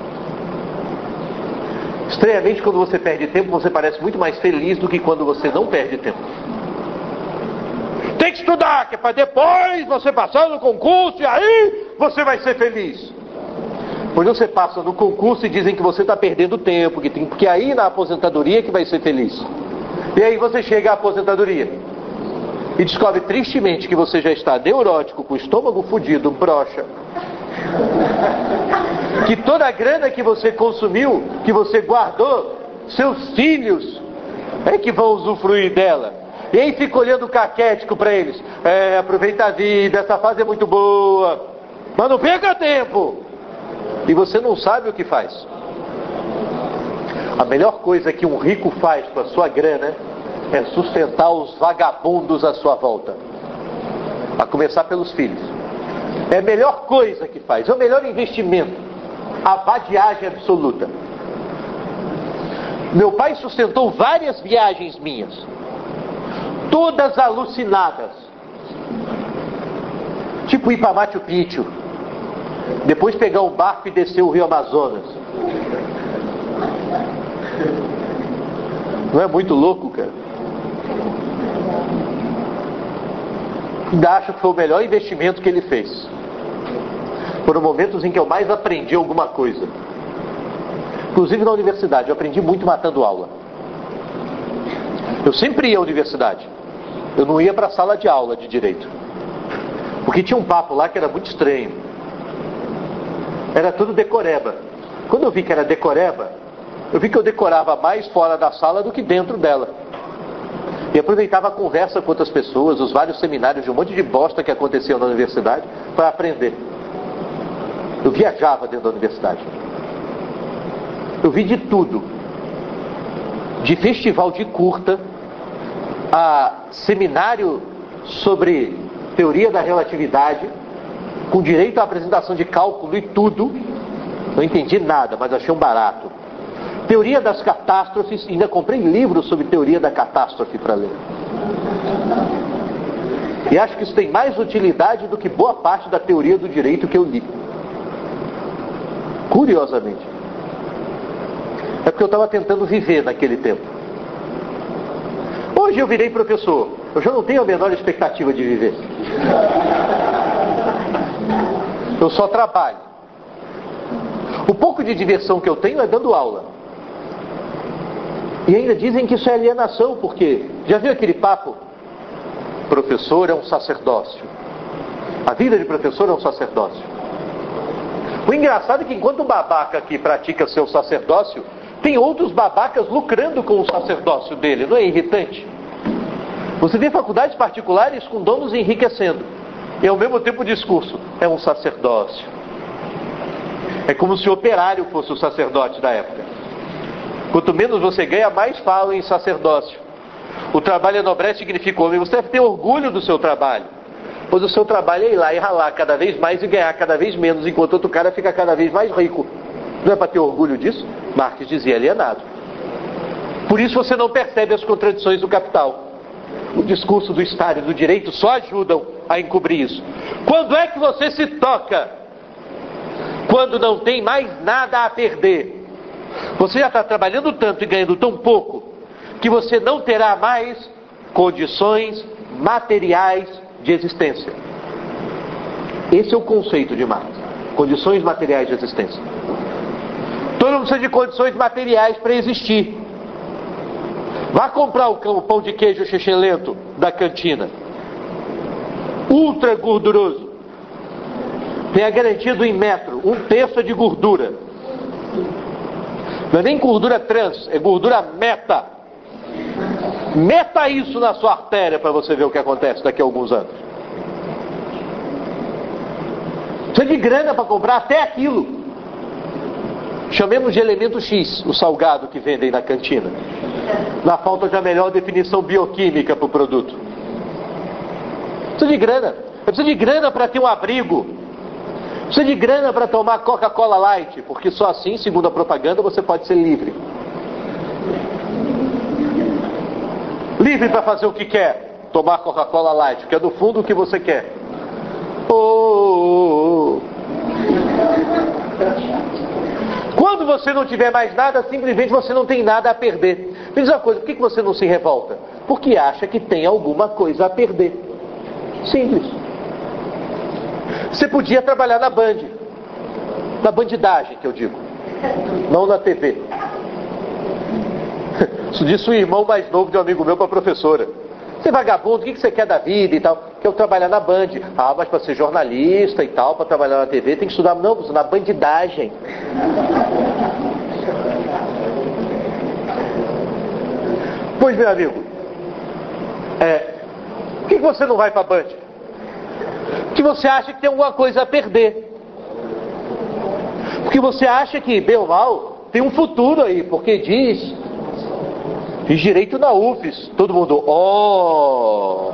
Speaker 1: Estranhamente, quando você perde tempo, você parece muito mais feliz do que quando você não perde tempo. Tem que estudar, que é para depois você passar no concurso e aí você vai ser feliz. Pois você passa no concurso e dizem que você está perdendo tempo, que tem, porque aí na aposentadoria que vai ser feliz. E aí você chega à aposentadoria e descobre tristemente que você já está neurótico, com o estômago fudido, broxa. Que toda a grana que você consumiu, que você guardou, seus filhos é que vão usufruir dela. E aí fica olhando caquético para eles. É, aproveita a vida, essa fase é muito boa, mas não perca tempo. E você não sabe o que faz. A melhor coisa que um rico faz com a sua grana é sustentar os vagabundos à sua volta. A começar pelos filhos. É a melhor coisa que faz, é o melhor investimento. A vadiagem absoluta. Meu pai sustentou várias viagens minhas, todas alucinadas. Tipo ir para Machu Picchu, depois pegar um barco e descer o rio Amazonas. Não é muito louco, cara? Ainda acho que foi o melhor investimento que ele fez. Foram momentos em que eu mais aprendi alguma coisa. Inclusive na universidade, eu aprendi muito matando aula. Eu sempre ia à universidade. Eu não ia para a sala de aula de direito. Porque tinha um papo lá que era muito estranho. Era tudo decoreba. Quando eu vi que era decoreba, eu vi que eu decorava mais fora da sala do que dentro dela. E aproveitava a conversa com outras pessoas, os vários seminários de um monte de bosta que aconteciam na universidade, para aprender. Eu viajava dentro da universidade. Eu vi de tudo. De festival de curta, a seminário sobre teoria da relatividade, com direito à apresentação de cálculo e tudo. Não entendi nada, mas achei um barato. Teoria das catástrofes, ainda comprei livros sobre teoria da catástrofe para ler. E acho que isso tem mais utilidade do que boa parte da teoria do direito que eu li. Curiosamente. É porque eu estava tentando viver naquele tempo. Hoje eu virei professor. Eu já não tenho a menor expectativa de viver. Eu só trabalho. O pouco de diversão que eu tenho é dando aula. E ainda dizem que isso é alienação, porque já viu aquele papo? Professor é um sacerdócio. A vida de professor é um sacerdócio. O engraçado é que enquanto o babaca aqui pratica seu sacerdócio, tem outros babacas lucrando com o sacerdócio dele. Não é irritante? Você vê faculdades particulares com donos enriquecendo. E ao mesmo tempo o discurso é um sacerdócio. É como se o operário fosse o sacerdote da época. Quanto menos você ganha, mais falam em sacerdócio. O trabalho enobrece significa homem. Você deve ter orgulho do seu trabalho. Pois o seu trabalho é ir lá e ralar cada vez mais e ganhar cada vez menos, enquanto outro cara fica cada vez mais rico. Não é para ter orgulho disso? Marx dizia alienado. Por isso você não percebe as contradições do capital. O discurso do Estado e do direito só ajudam a encobrir isso. Quando é que você se toca? Quando não tem mais nada a perder. Você já está trabalhando tanto e ganhando tão pouco que você não terá mais condições materiais de existência. Esse é o conceito de Marx. Condições materiais de existência. Todo mundo precisa de condições materiais para existir. Vá comprar o pão de queijo xixelento da cantina. Ultra gorduroso. Tem a garantia do em metro, um terço de gordura. Não é nem gordura trans, é gordura meta. Meta isso na sua artéria para você ver o que acontece daqui a alguns anos. Precisa de grana para comprar até aquilo. Chamemos de elemento X, o salgado que vendem na cantina. Na falta de a melhor definição bioquímica para o produto. Precisa de grana. Precisa de grana para ter um abrigo. Precisa de grana para tomar Coca-Cola Light, porque só assim, segundo a propaganda, você pode ser livre. Livre para fazer o que quer. Tomar Coca-Cola Light, que é do fundo o que você quer. Oh, oh, oh. Quando você não tiver mais nada, simplesmente você não tem nada a perder. Me diz uma coisa, por que você não se revolta? Porque acha que tem alguma coisa a perder. Simples. Você podia trabalhar na Band. Na bandidagem, que eu digo. Não na T V. Isso disse o irmão mais novo de um amigo meu para a professora. Você é vagabundo, o que você quer da vida e tal? Quer eu trabalhar na Band. Ah, mas para ser jornalista e tal, para trabalhar na T V, tem que estudar. Não, na bandidagem. Pois, meu amigo, é, por que você não vai para a Band? Porque você acha que tem alguma coisa a perder. Porque você acha que, bem ou mal, tem um futuro aí. Porque diz, diz direito na U F S. Todo mundo, oh!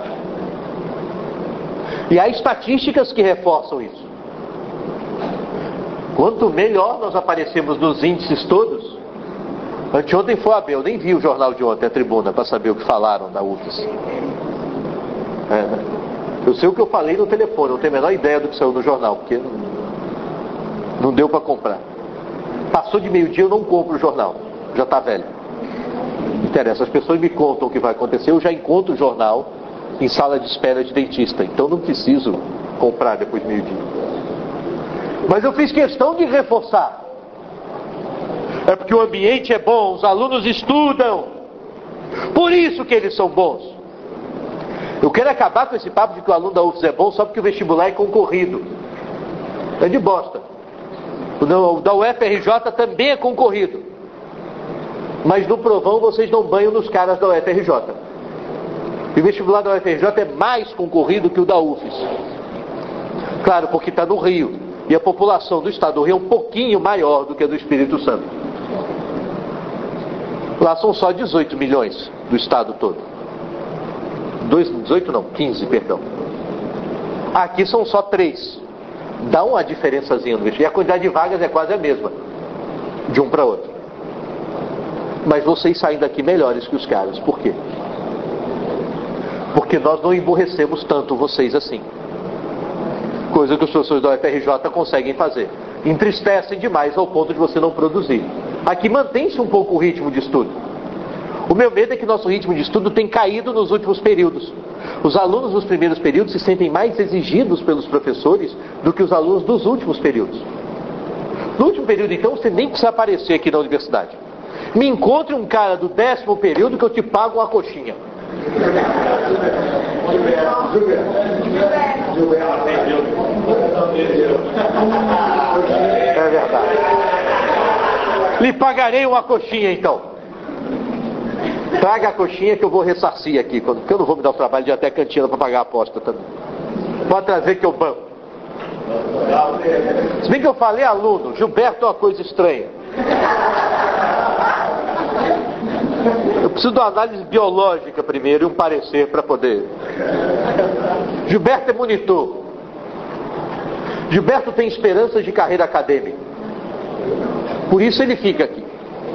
Speaker 1: E há estatísticas que reforçam isso. Quanto melhor nós aparecemos nos índices todos. Anteontem foi a B, eu nem vi o jornal de ontem, a Tribuna, para saber o que falaram da U F S. É. Eu sei o que eu falei no telefone, não tenho a menor ideia do que saiu no jornal, porque não, não deu para comprar. Passou de meio-dia, eu não compro o jornal, já está velho. Não interessa, as pessoas me contam o que vai acontecer, eu já encontro o jornal em sala de espera de dentista, então não preciso comprar depois de meio-dia. Mas eu fiz questão de reforçar. É porque o ambiente é bom, os alunos estudam. Por isso que eles são bons. Eu quero acabar com esse papo de que o aluno da U F S é bom só porque o vestibular é concorrido. É de bosta. O da U F R J também é concorrido. Mas no provão vocês dão banho nos caras da U F R J. E o vestibular da U F R J é mais concorrido que o da U F S. Claro, porque está no Rio. E a população do estado do Rio é um pouquinho maior do que a do Espírito Santo. Lá são só dezoito milhões do estado todo. dezoito não, quinze, perdão. Aqui são só três. Dá uma diferençazinha no vestibular. E a quantidade de vagas é quase a mesma. De um para outro. Mas vocês saem daqui melhores que os caras. Por quê? Porque nós não emburrecemos tanto vocês assim. Coisa que os professores da U F R J conseguem fazer. Entristecem demais ao ponto de você não produzir. Aqui mantém-se um pouco o ritmo de estudo. O meu medo é que nosso ritmo de estudo tem caído nos últimos períodos. Os alunos dos primeiros períodos se sentem mais exigidos pelos professores do que os alunos dos últimos períodos. No último período, então, você nem precisa aparecer aqui na universidade. Me encontre um cara do décimo período que eu te pago uma coxinha. É verdade. Lhe pagarei uma coxinha, então. Traga a coxinha que eu vou ressarcir aqui, porque eu não vou me dar o trabalho de ir até a cantina para pagar a aposta também. Pode trazer que eu banco. Se bem que eu falei aluno, Gilberto é uma coisa estranha. Eu preciso de uma análise biológica primeiro e um parecer para poder. Gilberto é monitor. Gilberto tem esperanças de carreira acadêmica. Por isso ele fica aqui.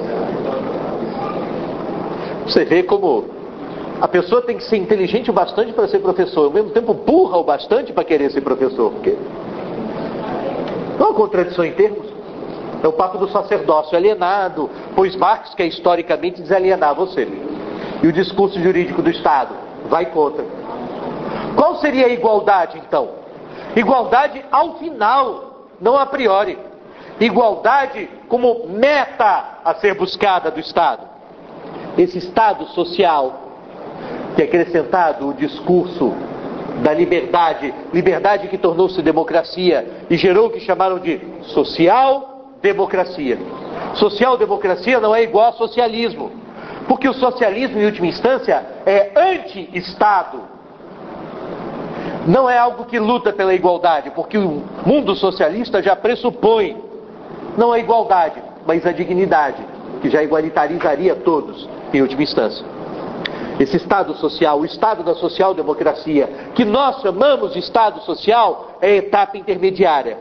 Speaker 1: Você vê como a pessoa tem que ser inteligente o bastante para ser professor, ao mesmo tempo burra o bastante para querer ser professor. Porque não é uma contradição em termos. É o papo do sacerdócio alienado, pois Marx quer historicamente desalienar você. E o discurso jurídico do Estado vai contra. Qual seria a igualdade, então? Igualdade ao final, não a priori. Igualdade como meta a ser buscada do Estado. Esse Estado social que é acrescentado o discurso da liberdade, liberdade que tornou-se democracia e gerou o que chamaram de social-democracia. Social-democracia não é igual a socialismo, porque o socialismo, em última instância, é anti-Estado. Não é algo que luta pela igualdade, porque o mundo socialista já pressupõe não a igualdade, mas a dignidade, que já igualitarizaria todos, em última instância. Esse Estado social, o Estado da social-democracia, que nós chamamos de Estado social, é a etapa intermediária.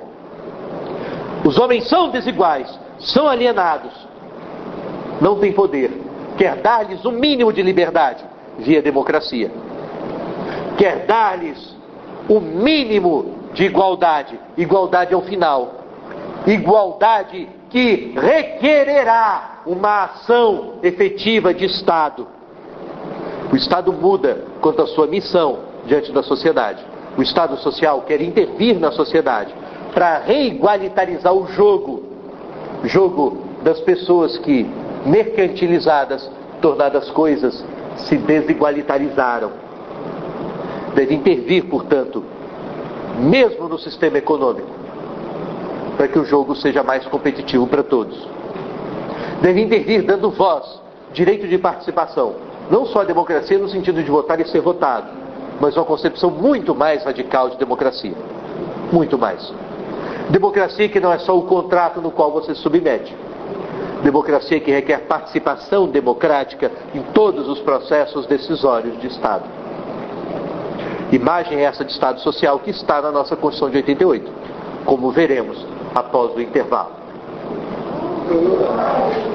Speaker 1: Os homens são desiguais, são alienados, não têm poder. Quer dar-lhes um mínimo de liberdade via democracia. Quer dar-lhes o mínimo de igualdade, igualdade ao final. Igualdade que requererá uma ação efetiva de Estado. O Estado muda quanto à sua missão diante da sociedade. O Estado social quer intervir na sociedade para reigualitarizar o jogo, jogo das pessoas que, mercantilizadas, tornadas coisas, se desigualitarizaram. Deve intervir, portanto, mesmo no sistema econômico, para que o jogo seja mais competitivo para todos. Deve intervir dando voz, direito de participação, não só a democracia no sentido de votar e ser votado, mas uma concepção muito mais radical de democracia. Muito mais. Democracia que não é só o contrato no qual você se submete. Democracia que requer participação democrática em todos os processos decisórios de Estado. Imagem essa de Estado social que está na nossa Constituição de oitenta e oito, como veremos após o intervalo.